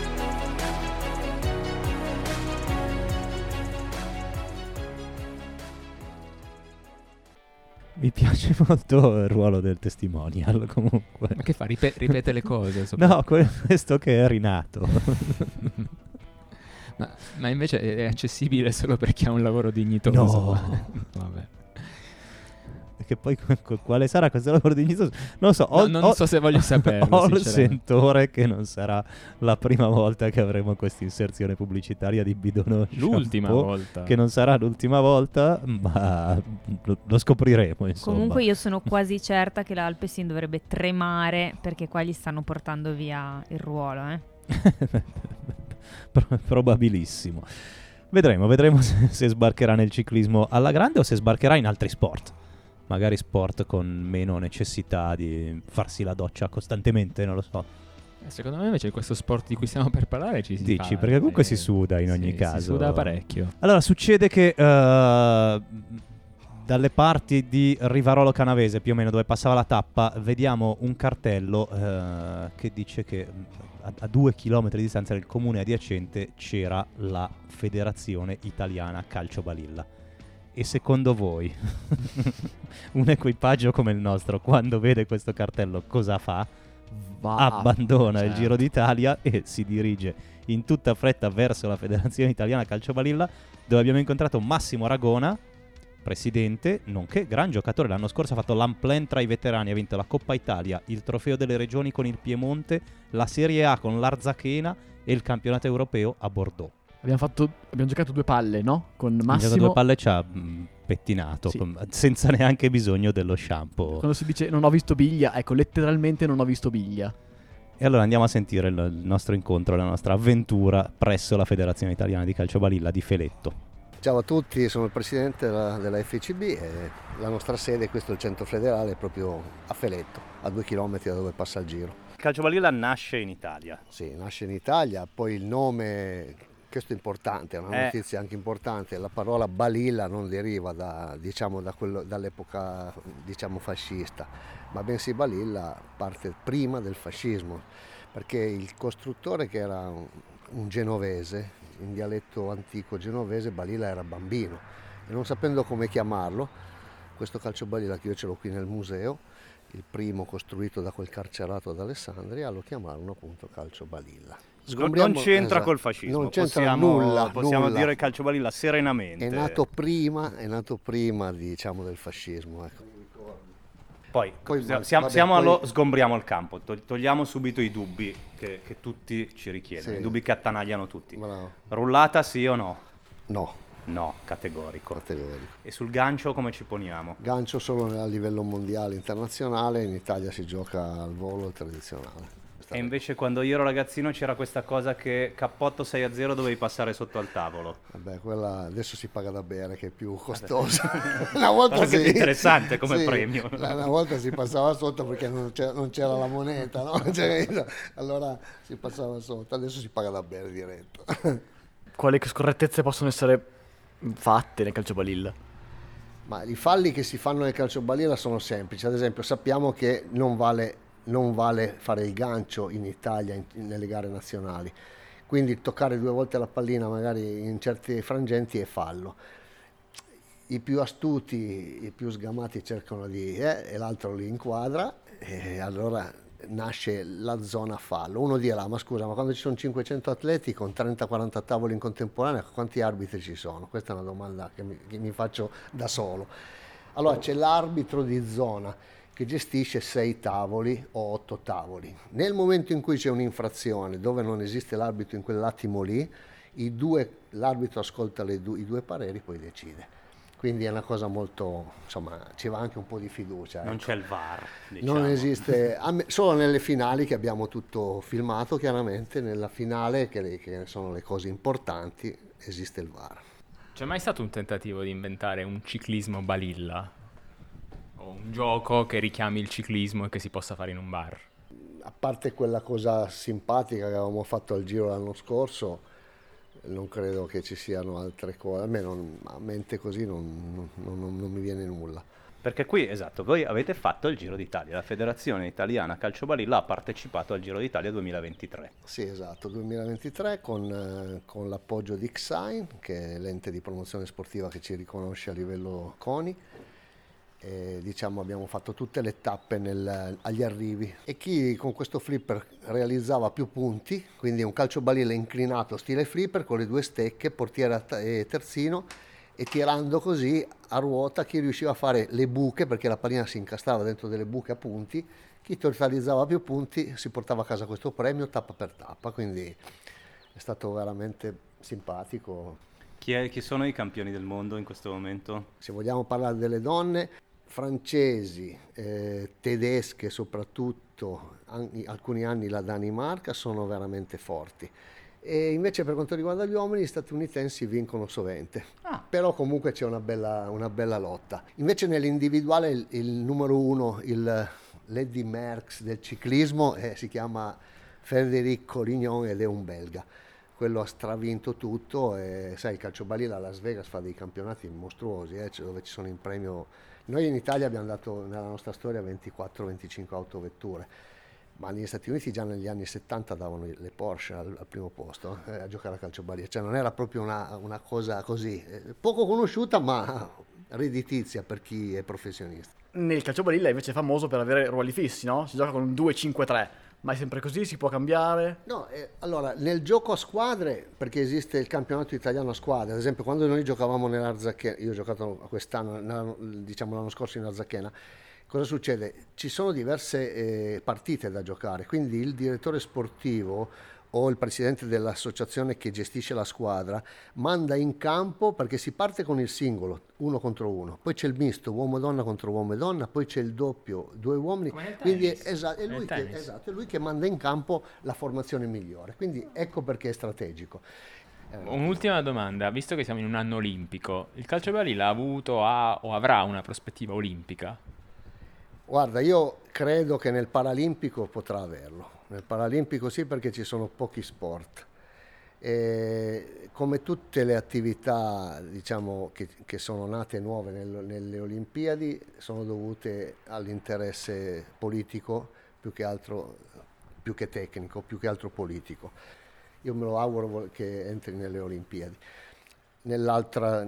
Mi piace molto il ruolo del testimonial, comunque. Ma che fa? Ripete le cose? No, questo che è rinato. ma invece è accessibile solo per chi ha un lavoro dignitoso. No. Vabbè. Che poi quale sarà questo lavoro dignitoso? Non lo so. Non so se voglio saperlo. Ho il sentore che non sarà la prima volta che avremo questa inserzione pubblicitaria di Bidono L'ultima Shampoo, volta. che non sarà l'ultima volta, ma lo scopriremo, insomma. Comunque io sono quasi certa che l'Alpecin dovrebbe tremare perché qua gli stanno portando via il ruolo, Probabilissimo. Vedremo se sbarcherà nel ciclismo alla grande o se sbarcherà in altri sport. Magari sport con meno necessità di farsi la doccia costantemente, non lo so. Secondo me invece questo sport di cui stiamo per parlare ci si Dici, fa, perché comunque si suda in ogni caso. Si suda parecchio. Allora, succede che dalle parti di Rivarolo Canavese, più o meno dove passava la tappa, vediamo un cartello che dice che a 2 chilometri di distanza nel comune adiacente c'era la Federazione Italiana Calcio Balilla. E secondo voi un equipaggio come il nostro, quando vede questo cartello, cosa fa? Abbandona il Giro d'Italia e si dirige in tutta fretta verso la Federazione Italiana Calcio Balilla, dove abbiamo incontrato Massimo Aragona, presidente, nonché gran giocatore. L'anno scorso ha fatto l'Amplen tra i veterani, ha vinto la Coppa Italia, il Trofeo delle Regioni con il Piemonte, la Serie A con l'Arzachena e il campionato europeo a Bordeaux. Abbiamo giocato 2 palle, no? Con Massimo. Ha giocato 2 palle e ci ha pettinato, Sì. senza neanche bisogno dello shampoo. Quando si dice non ho visto biglia, ecco, letteralmente non ho visto biglia. E allora andiamo a sentire il nostro incontro, la nostra avventura presso la Federazione Italiana di Calcio Balilla di Feletto. Ciao a tutti, sono il presidente della FCB e la nostra sede, questo è il centro federale, è proprio a Feletto, a 2 chilometri da dove passa il Giro. Il calcio balilla nasce in Italia. Sì, nasce in Italia, poi il nome... Questo è importante, è una notizia anche importante. La parola balilla non deriva dall'epoca fascista, ma bensì balilla parte prima del fascismo, perché il costruttore, che era un genovese, in dialetto antico genovese, balilla era bambino, e non sapendo come chiamarlo, questo calcio balilla, che io ce l'ho qui nel museo, il primo costruito da quel carcerato ad Alessandria, lo chiamarono appunto calcio balilla. Non c'entra col fascismo, non c'entra nulla. Possiamo dire calcio balilla serenamente. È nato prima del fascismo. Ecco. Poi sgombriamo il campo, togliamo subito i dubbi che tutti ci richiedono, i dubbi che attanagliano tutti. Bravo. Rullata sì o no? No, categorico. E sul gancio come ci poniamo? Gancio solo a livello mondiale, internazionale, in Italia si gioca al volo tradizionale. E invece quando io ero ragazzino c'era questa cosa che cappotto 6-0 dovevi passare sotto al tavolo. Vabbè, quella adesso si paga da bere, che è più costosa. Una volta che è interessante come premio. Una volta si passava sotto perché non c'era la moneta, no? Allora si passava sotto, adesso si paga da bere diretto. Quali scorrettezze possono essere fatte nel calcio balilla? Ma i falli che si fanno nel calcio balilla sono semplici. Ad esempio, sappiamo che non vale fare il gancio in Italia nelle gare nazionali, quindi toccare 2 volte la pallina magari in certi frangenti è fallo. I più astuti, i più sgamati cercano e l'altro li inquadra, e allora nasce la zona fallo. Uno dirà: ma scusa, ma quando ci sono 500 atleti con 30-40 tavoli in contemporanea, quanti arbitri ci sono? Questa è una domanda che mi faccio da solo. Allora c'è l'arbitro di zona che gestisce 6 tavoli o 8 tavoli. Nel momento in cui c'è un'infrazione dove non esiste l'arbitro in quell'attimo lì, l'arbitro ascolta i 2 pareri, poi decide. Quindi è una cosa molto, insomma, ci va anche un po' di fiducia. Non c'è il VAR, diciamo. Non esiste, solo nelle finali, che abbiamo tutto filmato chiaramente, nella finale, che sono le cose importanti, esiste il VAR. C'è mai stato un tentativo di inventare un ciclismo balilla? O un gioco che richiami il ciclismo e che si possa fare in un bar? A parte quella cosa simpatica che avevamo fatto al Giro l'anno scorso, non credo che ci siano altre cose. A mente così non mi viene nulla. Perché qui, esatto, voi avete fatto il Giro d'Italia, la Federazione Italiana Calcio Balilla ha partecipato al Giro d'Italia 2023. Sì, esatto, 2023 con l'appoggio di XAI, che è l'ente di promozione sportiva che ci riconosce a livello CONI. E, diciamo, abbiamo fatto tutte le tappe agli arrivi, e chi con questo flipper realizzava più punti, quindi un calcio balilla inclinato stile flipper con le 2 stecche, portiere e terzino, e tirando così a ruota chi riusciva a fare le buche, perché la pallina si incastrava dentro delle buche a punti, chi totalizzava più punti si portava a casa questo premio tappa per tappa, quindi è stato veramente simpatico. Chi sono i campioni del mondo in questo momento? Se vogliamo parlare delle donne, francesi, tedesche soprattutto, alcuni anni la Danimarca, sono veramente forti. E invece per quanto riguarda gli uomini, gli statunitensi vincono sovente, però comunque c'è una bella lotta. Invece nell'individuale il numero 1, l'Eddy Merckx del ciclismo, si chiama Frédéric Collignon ed è un belga. Quello ha stravinto tutto, e sai, il calcio balilla a Las Vegas fa dei campionati mostruosi, dove ci sono in premio. Noi in Italia abbiamo dato nella nostra storia 24-25 autovetture, ma negli Stati Uniti già negli anni 70 davano le Porsche al primo posto a giocare a calcio balilla, cioè non era proprio una cosa così, poco conosciuta ma redditizia per chi è professionista. Nel calcio balilla invece è famoso per avere ruoli fissi, no? Si gioca con un 2-5-3. Ma è sempre così? Si può cambiare? No, allora nel gioco a squadre, perché esiste il campionato italiano a squadre, ad esempio quando noi giocavamo nell'Arzachena, io ho giocato quest'anno, diciamo l'anno scorso in Arzachena, cosa succede? Ci sono diverse partite da giocare, quindi il direttore sportivo o il presidente dell'associazione che gestisce la squadra manda in campo, perché si parte con il singolo 1 contro 1, poi c'è il misto uomo-donna contro uomo e donna, poi c'è il doppio 2 uomini, quindi è lui che manda in campo la formazione migliore, quindi ecco perché è strategico. Un'ultima domanda, visto che siamo in un anno olimpico, il calcio balilla ha avuto o avrà una prospettiva olimpica? Guarda, io credo che nel Paralimpico potrà averlo. Nel Paralimpico sì, perché ci sono pochi sport. E come tutte le attività, diciamo, che sono nate nuove nelle Olimpiadi, sono dovute all'interesse politico più che tecnico, più che altro politico. Io me lo auguro che entri nelle Olimpiadi. Nell'altro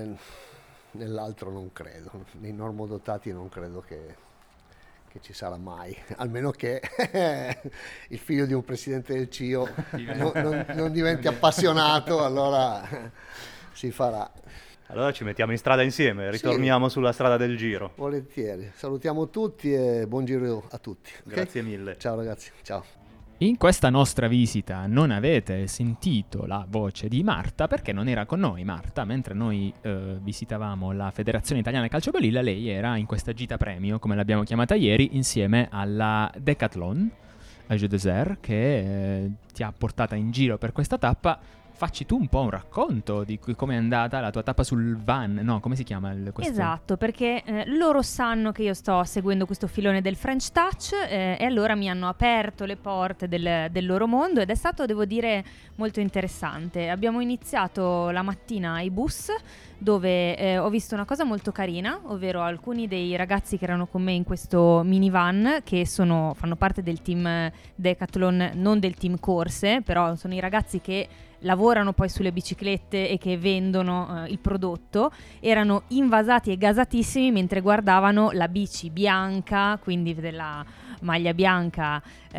non credo, nei normodotati non credo che ci sarà mai, almeno che il figlio di un presidente del CIO non diventi appassionato, allora si farà. Allora ci mettiamo in strada insieme, ritorniamo sulla strada del Giro. Volentieri, salutiamo tutti e buon Giro a tutti. Grazie mille. Ciao ragazzi, ciao. In questa nostra visita non avete sentito la voce di Marta, perché non era con noi Marta, mentre noi visitavamo la Federazione Italiana Calcio Balilla, lei era in questa gita premio, come l'abbiamo chiamata ieri, insieme alla Decathlon, a Jeu Desert, che ti ha portata in giro per questa tappa. Facci tu un po' un racconto di come è andata la tua tappa sul van, no, come si chiama? Esatto, perché loro sanno che io sto seguendo questo filone del French Touch e allora mi hanno aperto le porte del loro mondo ed è stato, devo dire, molto interessante. Abbiamo iniziato la mattina ai bus, dove ho visto una cosa molto carina, ovvero alcuni dei ragazzi che erano con me in questo minivan, che fanno parte del team Decathlon, non del team corse, però sono i ragazzi che lavorano poi sulle biciclette e che vendono il prodotto. Erano invasati e gasatissimi mentre guardavano la bici bianca, quindi della maglia bianca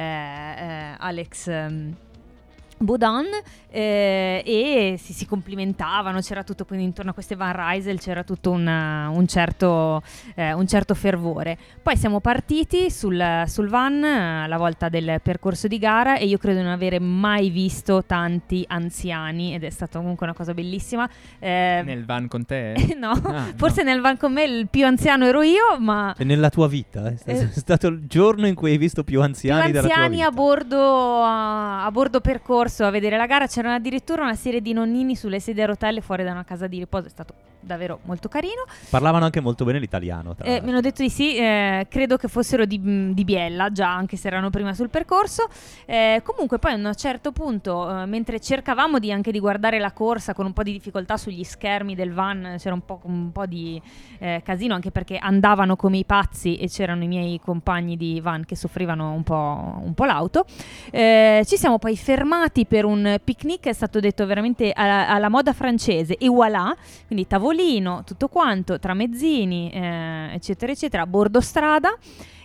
Alex Baudin, e si complimentavano, c'era tutto, quindi intorno a queste Van Rysel c'era tutto un certo fervore. Poi siamo partiti sul van alla volta del percorso di gara e io credo di non avere mai visto tanti anziani ed è stata comunque una cosa bellissima. Nel van con te? No, forse no. Nel van con me il più anziano ero io, ma nella tua vita è stato il giorno in cui hai visto più anziani della tua vita. a bordo percorso a vedere la gara. C'erano addirittura una serie di nonnini sulle sedie a rotelle fuori da una casa di riposo. È stato davvero molto carino. Parlavano anche molto bene l'italiano, tra mi hanno detto di sì, credo che fossero di Biella già, anche se erano prima sul percorso. Comunque poi a un certo punto, mentre cercavamo anche di guardare la corsa con un po' di difficoltà sugli schermi del van, c'era un po' di casino, anche perché andavano come i pazzi e c'erano i miei compagni di van che soffrivano un po' l'auto. Ci siamo poi fermati per un picnic, è stato detto veramente alla moda francese, e voilà, quindi tavolino, tutto quanto, tramezzini, eccetera eccetera, bordo strada.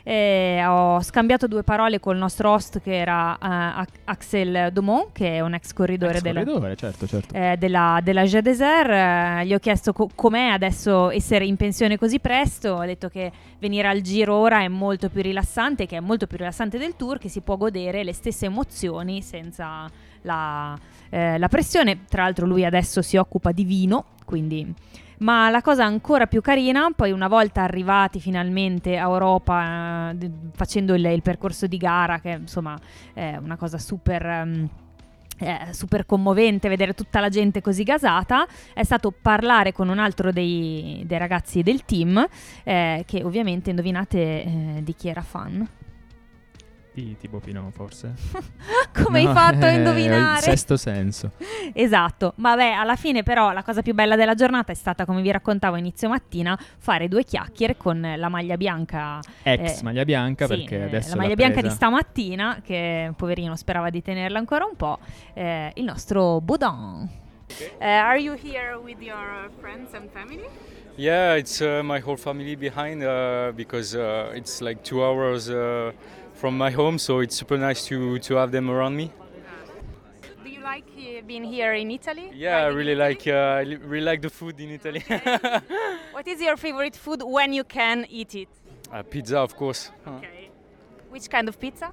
Ho scambiato 2 parole col nostro host, che era Axel Domont, che è un ex corridore certo. della Jeux Desert. Gli ho chiesto com'è adesso essere in pensione così presto. Ha detto che venire al Giro ora è molto più rilassante, che è molto più rilassante del Tour, che si può godere le stesse emozioni senza la pressione. Tra l'altro lui adesso si occupa di vino, quindi... Ma la cosa ancora più carina, poi una volta arrivati finalmente a Europa, facendo il percorso di gara, che insomma è una cosa super commovente vedere tutta la gente così gasata, è stato parlare con un altro dei ragazzi del team, che ovviamente, indovinate di chi era fan? Di Thibaut Pinot, forse. Come hai fatto a indovinare? Il sesto senso. Esatto. Vabbè, alla fine però la cosa più bella della giornata è stata, come vi raccontavo inizio mattina, fare 2 chiacchiere con la maglia bianca, maglia bianca, sì, perché adesso la maglia bianca di stamattina, che poverino sperava di tenerla ancora un po', il nostro Baudin. Are you here with your friends and family? Yeah, it's my whole family behind, because it's like 2 hours from my home, so it's super nice to have them around me. Do you like being here in Italy? Yeah, I really like the food in Italy. Okay. What is your favorite food when you can eat it? Pizza, of course. Okay. Which kind of pizza?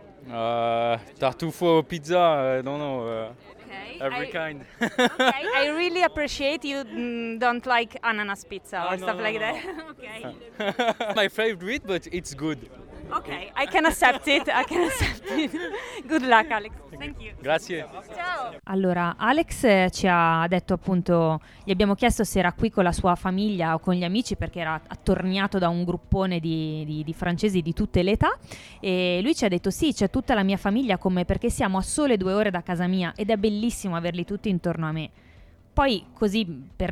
Tartufo pizza, I don't know. Okay. Every kind. Okay, I really appreciate you don't like ananas pizza or stuff like that. Okay. My favorite, but it's good. Ok, I can accept it. Good luck, Alex. Thank you. Grazie. Ciao. Allora, Alex ci ha detto, appunto, gli abbiamo chiesto se era qui con la sua famiglia o con gli amici, perché era attorniato da un gruppone di francesi di tutte le età, e lui ci ha detto sì, c'è tutta la mia famiglia con me, perché siamo a sole 2 ore da casa mia ed è bellissimo averli tutti intorno a me. Poi, così, per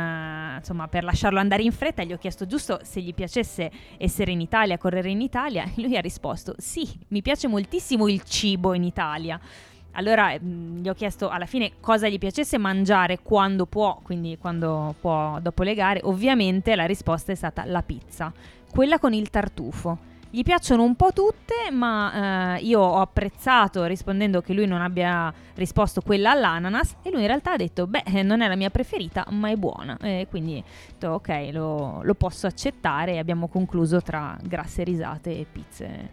per lasciarlo andare in fretta, gli ho chiesto giusto se gli piacesse essere in Italia, correre in Italia. Lui ha risposto sì, mi piace moltissimo il cibo in Italia. Allora gli ho chiesto alla fine cosa gli piacesse mangiare quando può, quindi quando può dopo le gare. Ovviamente la risposta è stata la pizza, quella con il tartufo. Gli piacciono un po' tutte, ma io ho apprezzato rispondendo che lui non abbia risposto quella all'ananas, e lui in realtà ha detto non è la mia preferita, ma è buona, quindi ho detto ok, lo posso accettare, e abbiamo concluso tra grasse risate e pizze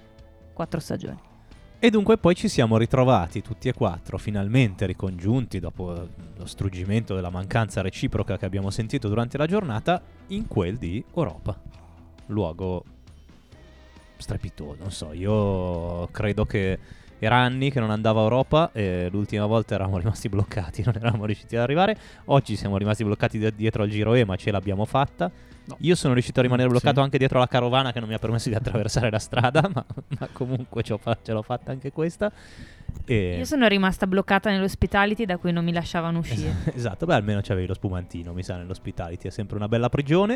4 stagioni. E dunque poi ci siamo ritrovati tutti e 4, finalmente ricongiunti dopo lo struggimento della mancanza reciproca che abbiamo sentito durante la giornata, in quel di Europa, luogo strepitoso. Non so, io credo che era anni che non andavo a Europa, e l'ultima volta eravamo rimasti bloccati, non eravamo riusciti ad arrivare. Oggi siamo rimasti bloccati dietro al Giro E, ma ce l'abbiamo fatta. No. Io sono riuscito a rimanere bloccato anche dietro la carovana, che non mi ha permesso di attraversare la strada, ma comunque ce l'ho fatta anche questa. Io sono rimasta bloccata nell'hospitality, da cui non mi lasciavano uscire. Esatto, almeno c'avevi lo spumantino, mi sa, nell'hospitality è sempre una bella prigione.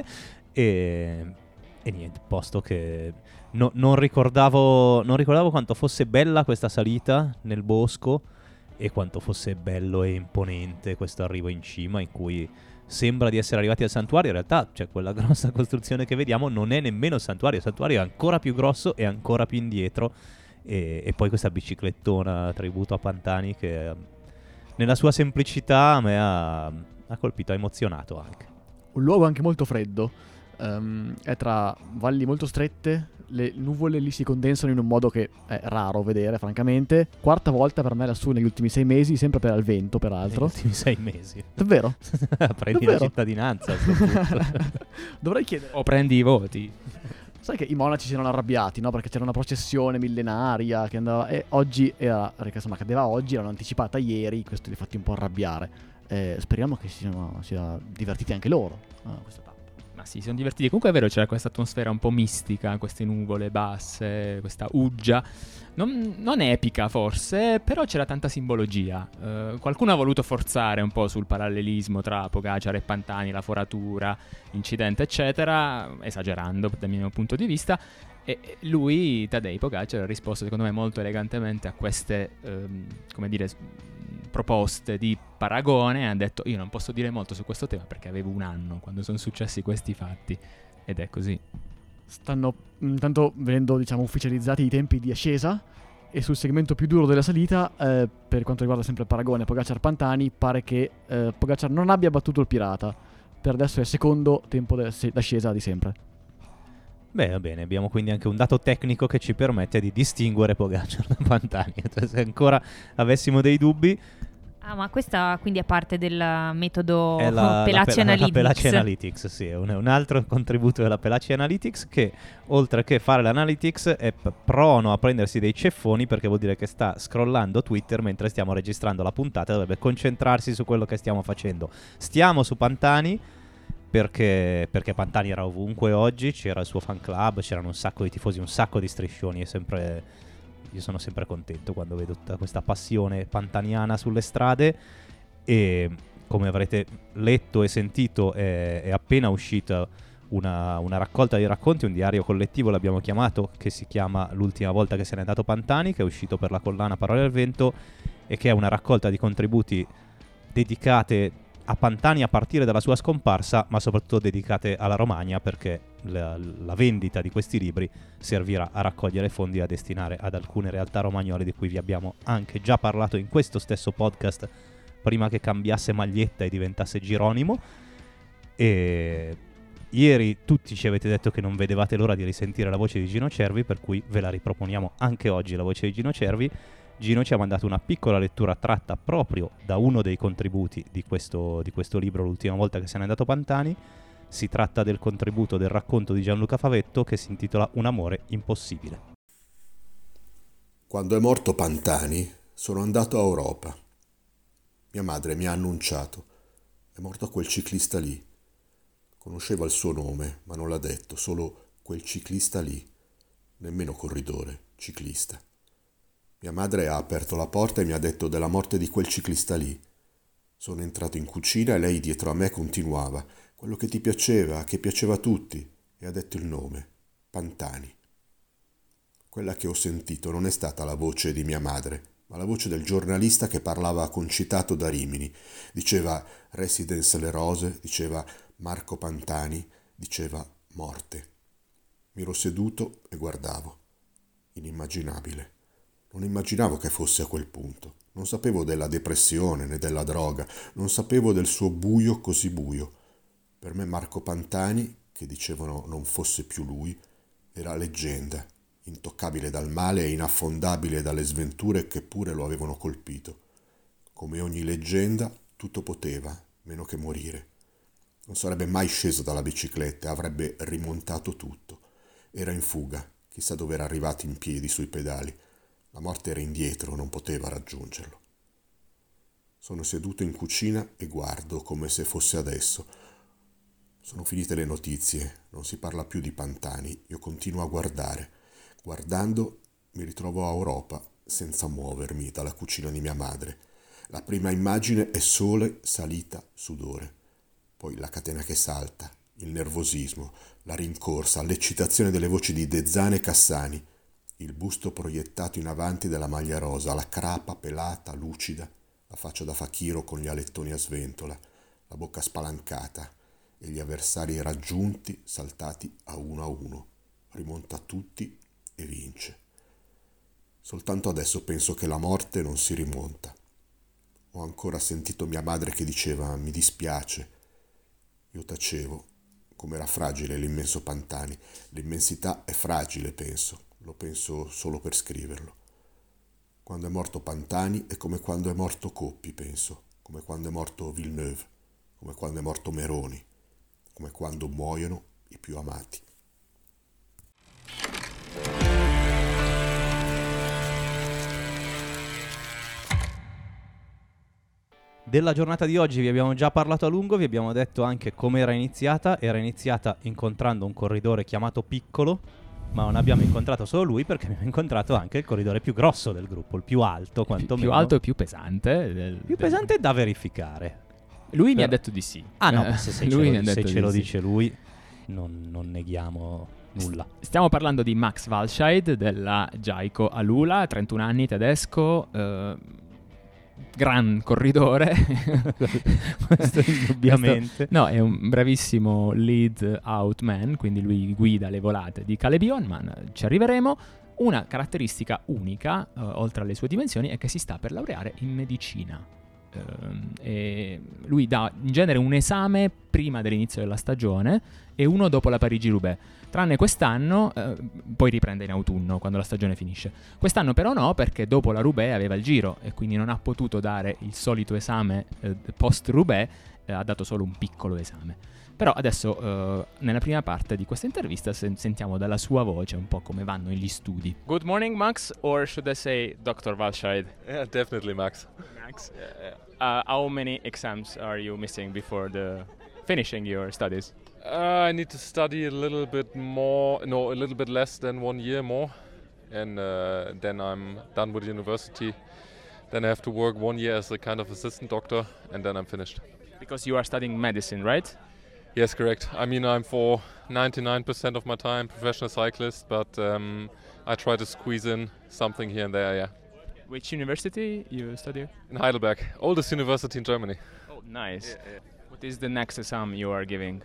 E niente, posto che non ricordavo quanto fosse bella questa salita nel bosco, e quanto fosse bello e imponente questo arrivo in cima, in cui sembra di essere arrivati al santuario. In realtà, cioè, quella grossa costruzione che vediamo non è nemmeno il santuario è ancora più grosso e ancora più indietro, e poi questa biciclettona tributo a Pantani che nella sua semplicità a me ha colpito, ha emozionato anche. Un luogo anche molto freddo, è tra valli molto strette, le nuvole lì si condensano in un modo che è raro vedere, francamente. 4ª volta per me lassù negli ultimi 6 mesi, sempre per il vento, peraltro. Negli ultimi 6 mesi? Davvero? Prendi la cittadinanza a sto punto. Dovrei chiedere. O prendi i voti. Sai che i monaci si erano arrabbiati, no? Perché c'era una processione millenaria che andava, e oggi era, perché insomma cadeva oggi, l'hanno anticipata ieri, questo li ha fatti un po' arrabbiare. speriamo che si siano divertiti anche loro questa tappa. Ma sì, sono divertiti. Comunque è vero, c'era questa atmosfera un po' mistica, queste nuvole basse, questa uggia. Non epica forse, però c'era tanta simbologia. Qualcuno ha voluto forzare un po' sul parallelismo tra Pogacar e Pantani, la foratura, incidente eccetera, esagerando dal mio punto di vista. E lui, Tadej Pogacar, ha risposto secondo me molto elegantemente a queste, proposte di paragone. Ha detto: io non posso dire molto su questo tema perché avevo 1 anno quando sono successi questi fatti, ed è così. Stanno intanto venendo, diciamo, ufficializzati i tempi di ascesa, e sul segmento più duro della salita, per quanto riguarda sempre il paragone Pogacar-Pantani, pare che Pogacar non abbia battuto il Pirata. Per adesso è il secondo tempo d'ascesa di sempre. Beh, va bene, abbiamo quindi anche un dato tecnico che ci permette di distinguere Pogacar da Pantani. Se ancora avessimo dei dubbi... Ah, ma questa quindi è parte del metodo La Pelaci Analytics. Pelaci Analytics, sì, è un altro contributo della Pelaci Analytics, che oltre che fare l'analytics è prono a prendersi dei ceffoni, perché vuol dire che sta scrollando Twitter mentre stiamo registrando la puntata, dovrebbe concentrarsi su quello che stiamo facendo. Stiamo su Pantani perché Pantani era ovunque oggi, c'era il suo fan club, c'erano un sacco di tifosi, un sacco di striscioni, io sono sempre contento quando vedo tutta questa passione pantaniana sulle strade. E come avrete letto e sentito è appena uscita una raccolta di racconti, un diario collettivo l'abbiamo chiamato, che si chiama L'ultima volta che se n'è andato Pantani, che è uscito per la collana Parole al Vento, e che è una raccolta di contributi dedicate a Pantani a partire dalla sua scomparsa, ma soprattutto dedicate alla Romagna, perché la vendita di questi libri servirà a raccogliere fondi da destinare ad alcune realtà romagnole di cui vi abbiamo anche già parlato in questo stesso podcast prima che cambiasse maglietta e diventasse Gironimo. E ieri tutti ci avete detto che non vedevate l'ora di risentire la voce di Gino Cervi, per cui ve la riproponiamo anche oggi, la voce di Gino Cervi. Gino ci ha mandato una piccola lettura tratta proprio da uno dei contributi di questo libro, L'ultima volta che se n'è andato Pantani. Si tratta del contributo del racconto di Gianluca Favetto, che si intitola Un amore impossibile. Quando è morto Pantani sono andato a Europa. Mia madre mi ha annunciato: è morto quel ciclista lì. Conosceva il suo nome, ma non l'ha detto, solo quel ciclista lì. Nemmeno corridore, ciclista. Mia madre ha aperto la porta e mi ha detto della morte di quel ciclista lì. Sono entrato in cucina e lei dietro a me continuava: quello che ti piaceva, che piaceva a tutti, e ha detto il nome: Pantani. Quella che ho sentito non è stata la voce di mia madre, ma la voce del giornalista che parlava concitato da Rimini. Diceva Residence Le Rose, diceva Marco Pantani, diceva morte. Mi ero seduto e guardavo. Inimmaginabile. Non immaginavo che fosse a quel punto. Non sapevo della depressione né della droga. Non sapevo del suo buio così buio. Per me Marco Pantani, che dicevano non fosse più lui, era leggenda, intoccabile dal male e inaffondabile dalle sventure che pure lo avevano colpito. Come ogni leggenda, tutto poteva, meno che morire. Non sarebbe mai sceso dalla bicicletta, avrebbe rimontato tutto. Era in fuga, chissà dove era arrivato in piedi sui pedali. La morte era indietro, non poteva raggiungerlo. Sono seduto in cucina e guardo come se fosse adesso. Sono finite le notizie, non si parla più di Pantani, io continuo a guardare. Guardando mi ritrovo a Europa, senza muovermi dalla cucina di mia madre. La prima immagine è sole, salita, sudore. Poi la catena che salta, il nervosismo, la rincorsa, l'eccitazione delle voci di De Zane e Cassani. Il busto proiettato in avanti della maglia rosa, la crapa pelata, lucida, la faccia da fakiro con gli alettoni a sventola, la bocca spalancata e gli avversari raggiunti, saltati a uno, rimonta tutti e vince. Soltanto adesso penso che la morte non si rimonta. Ho ancora sentito mia madre che diceva mi dispiace. Io tacevo, com'era fragile l'immenso Pantani. L'immensità è fragile, penso. Lo penso solo per scriverlo. Quando è morto Pantani è come quando è morto Coppi, penso, come quando è morto Villeneuve, come quando è morto Meroni, come quando muoiono i più amati. Della giornata di oggi vi abbiamo già parlato a lungo, vi abbiamo detto anche come era iniziata incontrando un corridore chiamato Piccolo, ma non abbiamo incontrato solo lui perché abbiamo incontrato anche il corridore più grosso del gruppo, il più alto quantomeno. Più alto e più pesante. Più pesante da verificare. Lui mi ha detto di sì. Ah no, se lui ce lo dice lui non neghiamo nulla. Stiamo parlando di Max Walscheid della Jayco Alula, 31 anni, tedesco, gran corridore. Questo indubbiamente. No, è un bravissimo lead out man, quindi lui guida le volate di Caleb Ewan, ma ci arriveremo. Una caratteristica unica, oltre alle sue dimensioni, è che si sta per laureare in medicina. E lui dà in genere un esame prima dell'inizio della stagione e uno dopo la Parigi-Roubaix. Tranne quest'anno, poi riprende in autunno quando la stagione finisce. Quest'anno però no, perché dopo la Roubaix aveva il Giro e quindi non ha potuto dare il solito esame post-Roubaix, ha dato solo un piccolo esame. Però adesso nella prima parte di questa intervista sentiamo dalla sua voce un po' come vanno gli studi. Good morning, Max, or should I say Dr. Walscheid? Yeah, definitely Max. Max, how many exams are you missing before finishing your studies? I need to study a little bit less than 1 year more, and then I'm done with university. Then I have to work 1 year as a kind of assistant doctor, and then I'm finished. Because you are studying medicine, right? Yes, correct. I mean, I'm for 99% of my time professional cyclist, but I try to squeeze in something here and there, yeah. Which university you study? In Heidelberg, oldest university in Germany. Oh, nice. Yeah. What is the next exam you are giving?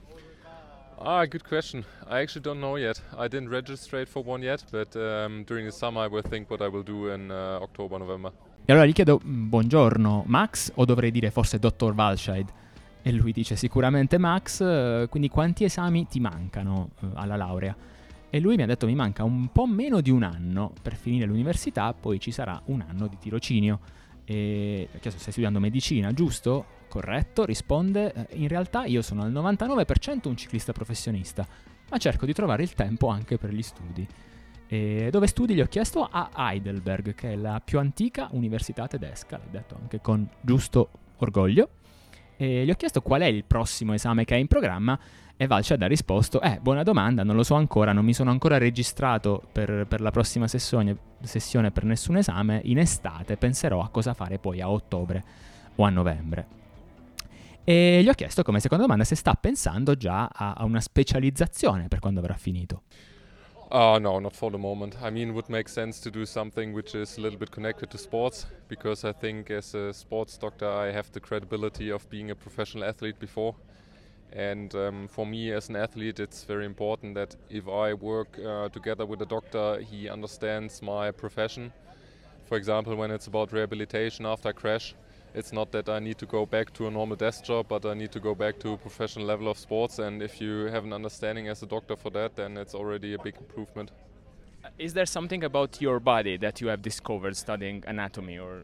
Good question. I actually don't know yet. I didn't register for one yet, but during the summer I will think what I will do in October, November. E allora gli chiedo, buongiorno Max, o dovrei dire forse Dr. Walscheid? E lui dice sicuramente Max, quindi quanti esami ti mancano alla laurea? E lui mi ha detto mi manca un po' meno di un anno per finire l'università, poi ci sarà un anno di tirocinio. E ho chiesto, stai studiando medicina, giusto? Corretto, risponde, in realtà io sono al 99% un ciclista professionista, ma cerco di trovare il tempo anche per gli studi. E dove studi? Gli ho chiesto a Heidelberg, che è la più antica università tedesca, l'ho detto anche con giusto orgoglio. E gli ho chiesto qual è il prossimo esame che è in programma e Walscheid ha risposto, buona domanda, non lo so ancora, non mi sono ancora registrato per la prossima sessione per nessun esame, in estate penserò a cosa fare poi a ottobre o a novembre. E gli ho chiesto come seconda domanda se sta pensando già a una specializzazione per quando avrà finito. No, not for the moment. I mean, it would make sense to do something which is a little bit connected to sports, because I think as a sports doctor I have the credibility of being a professional athlete before. And for me as an athlete it's very important that if I work together with a doctor, he understands my profession. For example, when it's about rehabilitation after a crash, it's not that I need to go back to a normal desk job, but I need to go back to a professional level of sports. And if you have an understanding as a doctor for that, then it's already a big improvement. Is there something about your body that you have discovered studying anatomy? Or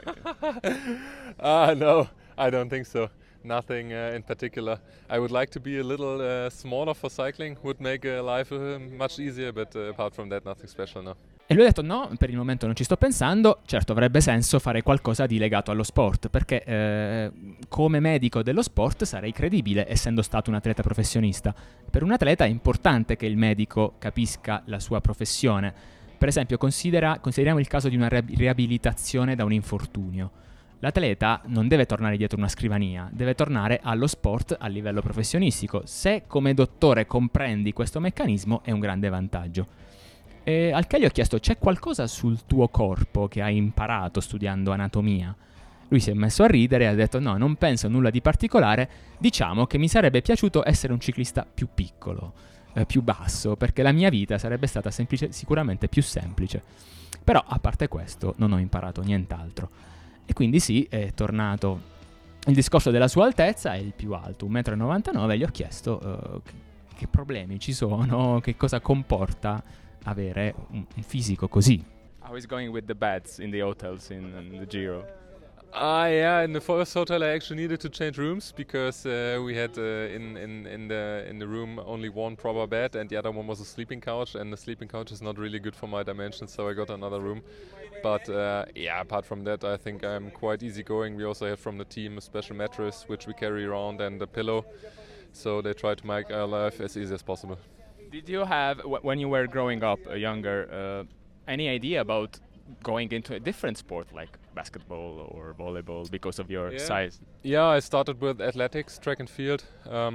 no, I don't think so. Nothing in particular. I would like to be a little smaller for cycling, would make life much easier, but apart from that, nothing special, no. E lui ha detto no, per il momento non ci sto pensando. Certo, avrebbe senso fare qualcosa di legato allo sport, perché come medico dello sport sarei credibile essendo stato un atleta professionista. Per un atleta è importante che il medico capisca la sua professione. Per esempio, consideriamo il caso di una riabilitazione da un infortunio. L'atleta non deve tornare dietro una scrivania, deve tornare allo sport a livello professionistico. Se come dottore comprendi questo meccanismo è un grande vantaggio. E al che gli ho chiesto, c'è qualcosa sul tuo corpo che hai imparato studiando anatomia? Lui si è messo a ridere e ha detto no, non penso a nulla di particolare, diciamo che mi sarebbe piaciuto essere un ciclista più piccolo, più basso, perché la mia vita sarebbe stata sicuramente più semplice. Però a parte questo non ho imparato nient'altro. E quindi sì, è tornato il discorso della sua altezza, è il più alto, 1,99 m, e gli ho chiesto che problemi ci sono, che cosa comporta avere un fisico così. How is going with the beds in the hotels in the Giro? Yeah, in the first hotel I actually needed to change rooms because we had in the room only one proper bed and the other one was a sleeping couch, and the sleeping couch is not really good for my dimensions, so I got another room. But apart from that, I think I'm quite easygoing. We also have from the team a special mattress which we carry around and a pillow, so they try to make our life as easy as possible. Did you have, when you were growing up younger, any idea about going into a different sport like basketball or volleyball because of your size? Yeah, I started with athletics, track and field.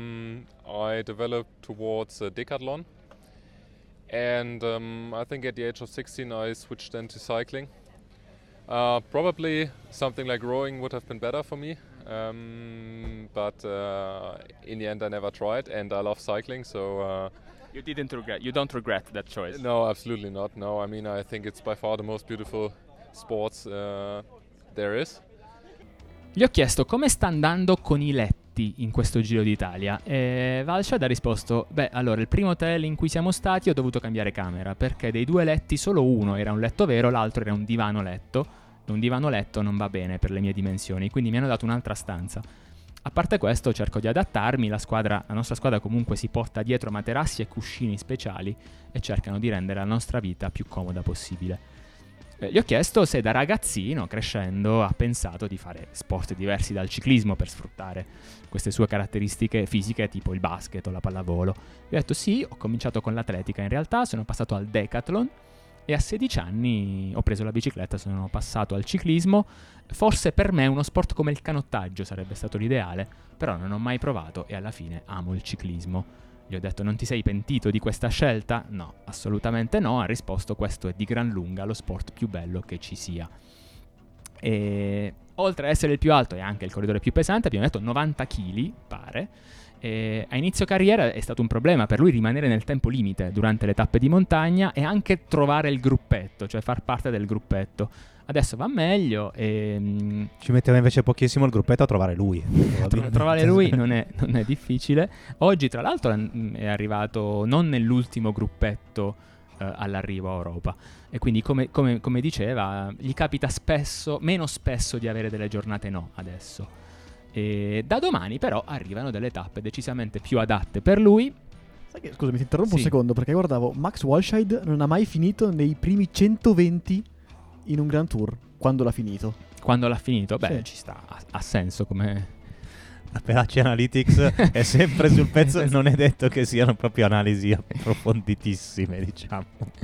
I developed towards decathlon. And I think at the age of 16 I switched then to cycling. Probably something like rowing would have been better for me, but in the end I never tried, and I love cycling, so... You don't regret that choice? No, absolutely not. No, I mean, I think it's by far the most beautiful sports there is. Gli ho chiesto come sta andando con i letti in questo Giro d'Italia e Valshed ha risposto: beh, allora il primo hotel in cui siamo stati ho dovuto cambiare camera perché dei 2 letti solo uno era un letto vero, l'altro era un divano letto. Un divano letto non va bene per le mie dimensioni, quindi mi hanno dato un'altra stanza. A parte questo cerco di adattarmi, la nostra squadra comunque si porta dietro materassi e cuscini speciali e cercano di rendere la nostra vita più comoda possibile. Gli ho chiesto se da ragazzino, crescendo, ha pensato di fare sport diversi dal ciclismo per sfruttare queste sue caratteristiche fisiche tipo il basket o la pallavolo. Gli ho detto sì, ho cominciato con l'atletica in realtà, sono passato al decathlon e a 16 anni ho preso la bicicletta, sono passato al ciclismo. Forse per me uno sport come il canottaggio sarebbe stato l'ideale, però non ho mai provato e alla fine amo il ciclismo. Gli ho detto: non ti sei pentito di questa scelta? No, assolutamente no. Ha risposto: questo è di gran lunga lo sport più bello che ci sia. E oltre ad essere il più alto e anche il corridore più pesante, abbiamo detto 90 kg, pare. E a inizio carriera è stato un problema per lui rimanere nel tempo limite durante le tappe di montagna e anche trovare il gruppetto, cioè far parte del gruppetto. Adesso va meglio e... Ci metteva invece pochissimo il gruppetto a trovare lui. Trovare lui non è difficile. Oggi tra l'altro è arrivato non nell'ultimo gruppetto all'arrivo a Europa, e quindi come diceva gli capita meno spesso di avere delle giornate no adesso. E da domani però arrivano delle tappe decisamente più adatte per lui. Scusami, ti interrompo un secondo perché guardavo, Max Walscheid non ha mai finito nei primi 120 in un Grand Tour. Quando l'ha finito? Quando l'ha finito? Beh, ci sta, ha senso come... La Pelaci Analytics è sempre sul pezzo e non è detto che siano proprio analisi approfonditissime, diciamo.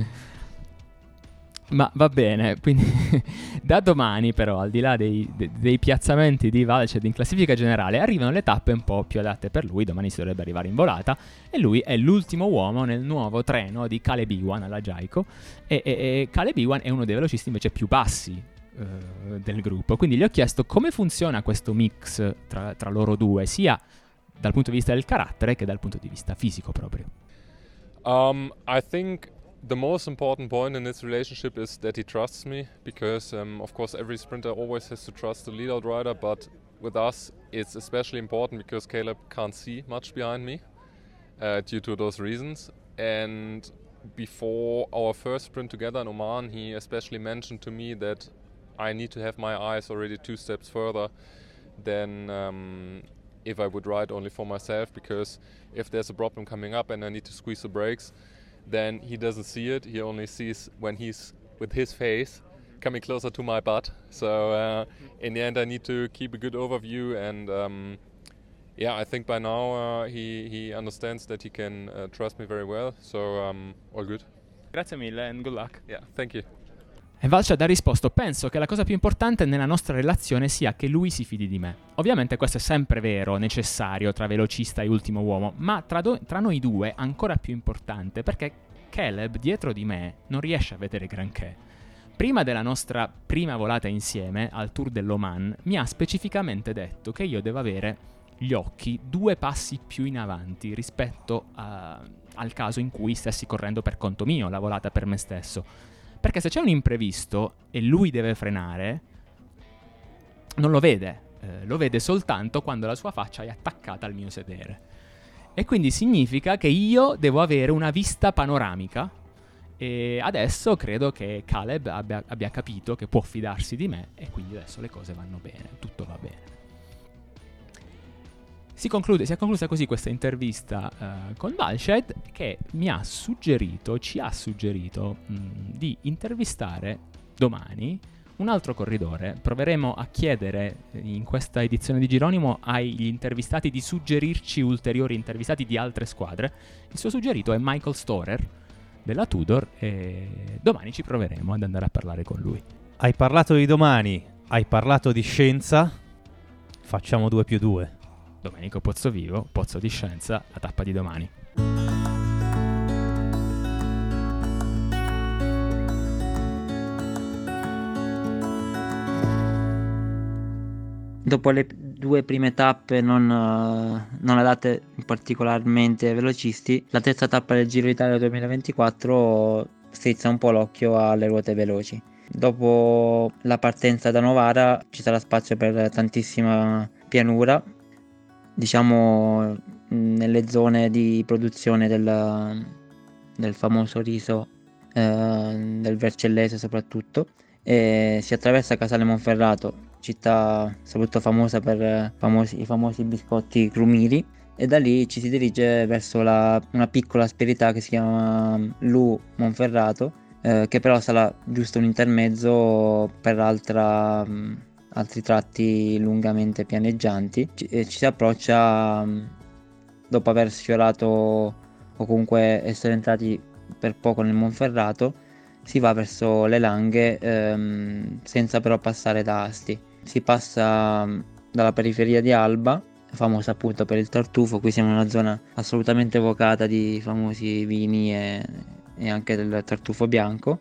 Ma va bene, quindi da domani però, al di là dei piazzamenti di Valshed in classifica generale, arrivano le tappe un po' più adatte per lui. Domani si dovrebbe arrivare in volata e lui è l'ultimo uomo nel nuovo treno di Caleb Ewan alla Jayco e Caleb Ewan è uno dei velocisti invece più bassi del gruppo. Quindi gli ho chiesto come funziona questo mix tra loro due, sia dal punto di vista del carattere che dal punto di vista fisico proprio. I think the most important point in this relationship is that he trusts me, because of course every sprinter always has to trust the lead-out rider, but with us it's especially important because Caleb can't see much behind me due to those reasons. And before our first sprint together in Oman, he especially mentioned to me that I need to have my eyes already 2 steps further than if I would ride only for myself, because if there's a problem coming up and I need to squeeze the brakes, then he doesn't see it. He only sees when he's with his face coming closer to my butt. So in the end I need to keep a good overview, and I think by now he understands that he can trust me very well. So all good. Grazie mille and good luck. Yeah, thank you. E Valshed ha risposto: penso che la cosa più importante nella nostra relazione sia che lui si fidi di me. Ovviamente questo è sempre vero, necessario tra velocista e ultimo uomo, ma tra noi due ancora più importante, perché Caleb dietro di me non riesce a vedere granché. Prima della nostra prima volata insieme al Tour dell'Oman mi ha specificamente detto che io devo avere gli occhi 2 passi più in avanti rispetto al caso in cui stessi correndo per conto mio, la volata per me stesso. Perché se c'è un imprevisto e lui deve frenare, non lo vede, lo vede soltanto quando la sua faccia è attaccata al mio sedere. E quindi significa che io devo avere una vista panoramica, e adesso credo che Caleb abbia capito che può fidarsi di me, e quindi adesso le cose vanno bene, tutto va bene. Si è conclusa così questa intervista con Valshed, che ci ha suggerito di intervistare domani un altro corridore. Proveremo a chiedere in questa edizione di Geronimo agli intervistati di suggerirci ulteriori intervistati di altre squadre. Il suo suggerito è Michael Storer della Tudor e domani ci proveremo ad andare a parlare con lui. Hai parlato di domani, hai parlato di scienza, facciamo 2+2. Domenico Pozzovivo, Pozzo di Scienza, la tappa di domani. Dopo le 2 prime tappe non andate particolarmente velocisti, la terza tappa del Giro d'Italia 2024 strizza un po' l'occhio alle ruote veloci. Dopo la partenza da Novara ci sarà spazio per tantissima pianura, diciamo nelle zone di produzione del famoso riso, del Vercellese soprattutto, e si attraversa Casale Monferrato, città soprattutto famosa per i famosi biscotti crumiri, e da lì ci si dirige verso una piccola asperità che si chiama Lu Monferrato, che però sarà giusto un intermezzo per altri tratti lungamente pianeggianti. Ci si approccia dopo aver sfiorato o comunque essere entrati per poco nel Monferrato, si va verso le Langhe senza però passare da Asti. Si passa dalla periferia di Alba, famosa appunto per il tartufo. Qui siamo in una zona assolutamente evocata di famosi vini e anche del tartufo bianco,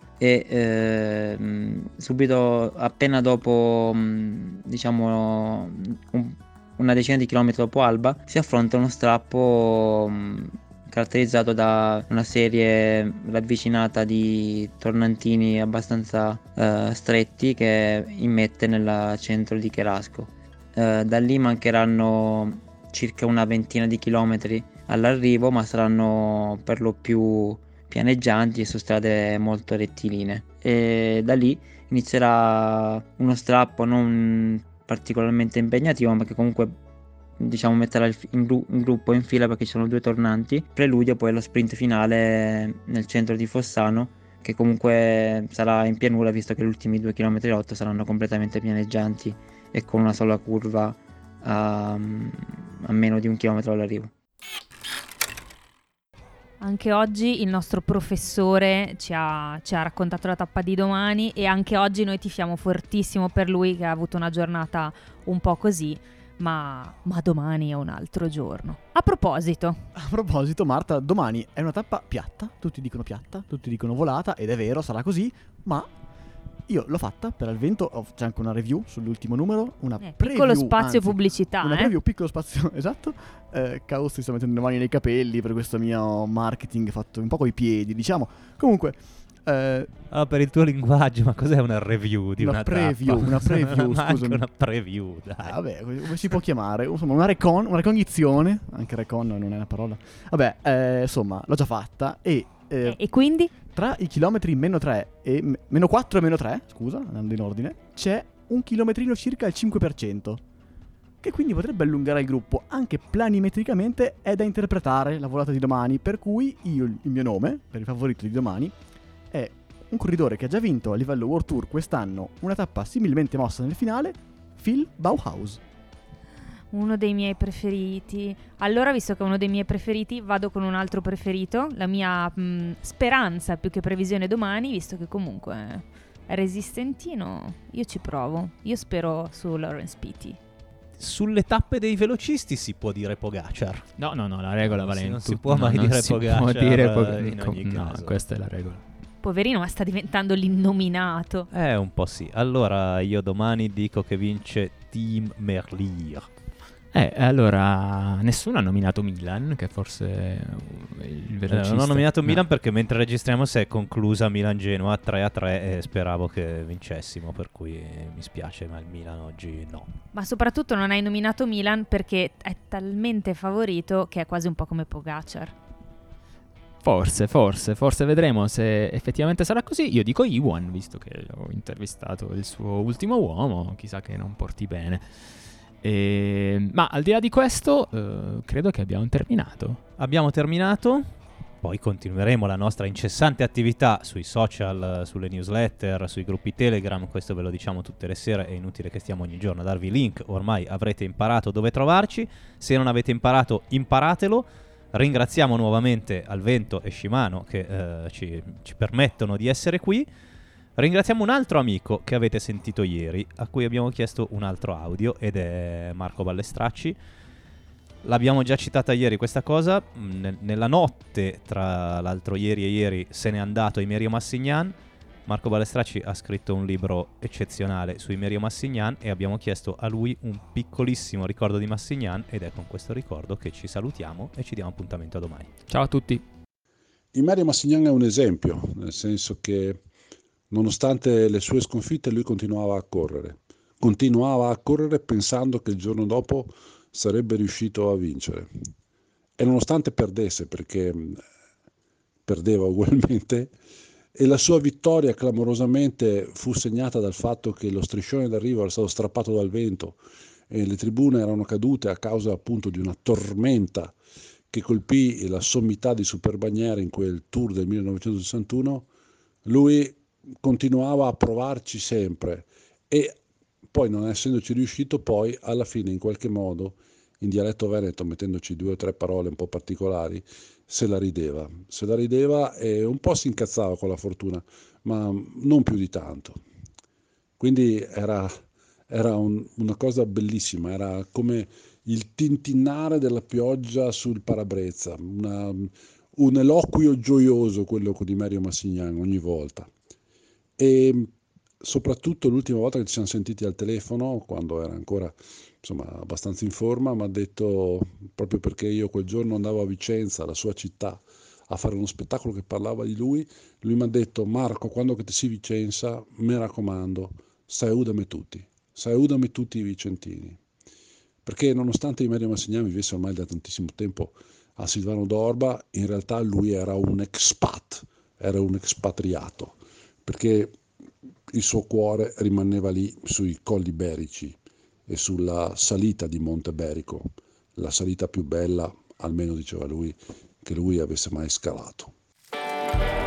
e subito appena dopo diciamo una decina di chilometri dopo Alba si affronta uno strappo caratterizzato da una serie ravvicinata di tornantini abbastanza stretti che immette nel centro di Cherasco. Da lì mancheranno circa una ventina di chilometri all'arrivo, ma saranno per lo più pianeggianti e su strade molto rettilinee, e da lì inizierà uno strappo non particolarmente impegnativo, ma che comunque diciamo metterà in gruppo in fila, perché ci sono 2 tornanti. Preludio poi lo sprint finale nel centro di Fossano, che comunque sarà in pianura, visto che gli ultimi 2,8 km saranno completamente pianeggianti e con una sola curva a meno di 1 chilometro all'arrivo. Anche oggi il nostro professore ci ha raccontato la tappa di domani, e anche oggi noi tifiamo fortissimo per lui, che ha avuto una giornata un po' così, ma domani è un altro giorno. A proposito, Marta, domani è una tappa piatta, tutti dicono volata, ed è vero, sarà così, ma io l'ho fatta per Alvento, c'è anche una review sull'ultimo numero, una preview, piccolo spazio pubblicità, una preview, piccolo spazio, esatto. Caos si sta mettendo le mani nei capelli per questo mio marketing fatto un po' coi piedi, diciamo. Comunque per il tuo linguaggio, ma cos'è una review di una preview, tappa? Una preview, scusami. Una preview, dai. Vabbè, come si può chiamare? Insomma, una recognizione, anche recon non è una parola. Vabbè, insomma, l'ho già fatta e quindi? Tra i chilometri -3 e -4 e -3, scusa, andando in ordine, c'è un chilometrino circa al 5%, che quindi potrebbe allungare il gruppo. Anche planimetricamente è da interpretare la volata di domani, per cui il mio nome, per il favorito di domani, è un corridore che ha già vinto a livello World Tour quest'anno una tappa similmente mossa nel finale, Phil Bauhaus. Uno dei miei preferiti. Allora, visto che è uno dei miei preferiti, vado con un altro preferito. La mia speranza più che previsione domani, visto che comunque è resistentino, io ci provo. Io spero su Lawrence Petty. Sulle tappe dei velocisti si può dire Pogacar. No, la regola vale in non tutto. si può mai dire Pogacar in ogni no, caso. Questa è la regola. Poverino, ma sta diventando l'innominato. Un po' sì. Allora io domani dico che vince Team Merlier. Allora nessuno ha nominato Milan, che forse è il velocista. Non ho nominato Milan perché mentre registriamo si è conclusa Milan-Genoa 3-3 e speravo che vincessimo, per cui mi spiace, ma il Milan oggi no. Ma soprattutto non hai nominato Milan perché è talmente favorito che è quasi un po' come Pogacar. Forse vedremo se effettivamente sarà così. Io dico Iwan, visto che ho intervistato il suo ultimo uomo, chissà che non porti bene. Ma al di là di questo, credo che abbiamo terminato. Abbiamo terminato. poi continueremo la nostra incessante attività sui social, sulle newsletter, sui gruppi Telegram. Questo ve lo diciamo tutte le sere, è inutile che stiamo ogni giorno a darvi link, ormai avrete imparato dove trovarci. Se non avete imparato, imparatelo. Ringraziamo nuovamente Alvento e Shimano che ci permettono di essere qui. Ringraziamo un altro amico che avete sentito ieri, a cui abbiamo chiesto un altro audio, ed è Marco Ballestracci. L'abbiamo già citata ieri questa cosa. Nella notte tra l'altro ieri e ieri se n'è andato Emerio Massignan. Marco Ballestracci ha scritto un libro eccezionale su Emerio Massignan e abbiamo chiesto a lui un piccolissimo ricordo di Massignan, ed è con questo ricordo che ci salutiamo e ci diamo appuntamento a domani. Ciao a tutti. Emerio Massignan è un esempio, nel senso che nonostante le sue sconfitte lui continuava a correre pensando che il giorno dopo sarebbe riuscito a vincere, e nonostante perdesse, perché perdeva ugualmente, e la sua vittoria clamorosamente fu segnata dal fatto che lo striscione d'arrivo era stato strappato dal vento e le tribune erano cadute a causa appunto di una tormenta che colpì la sommità di Superbagnères in quel Tour del 1961, lui continuava a provarci sempre, e poi, non essendoci riuscito, poi alla fine in qualche modo, in dialetto veneto, mettendoci 2 o 3 parole un po' particolari, se la rideva e un po' si incazzava con la fortuna, ma non più di tanto. Quindi era una cosa bellissima, era come il tintinnare della pioggia sul parabrezza, un eloquio gioioso quello di Emerio Massignan ogni volta. E soprattutto l'ultima volta che ci siamo sentiti al telefono, quando era ancora abbastanza in forma, mi ha detto, proprio perché io quel giorno andavo a Vicenza, la sua città, a fare uno spettacolo che parlava di lui mi ha detto: Marco, quando che ti si Vicenza, mi raccomando, salutami tutti i vicentini. Perché nonostante Emerio Massignan vivesse ormai da tantissimo tempo a Silvano d'Orba, in realtà lui era un expat, era un expatriato, perché il suo cuore rimaneva lì sui colli berici e sulla salita di Monte Berico, la salita più bella, almeno diceva lui, che lui avesse mai scalato.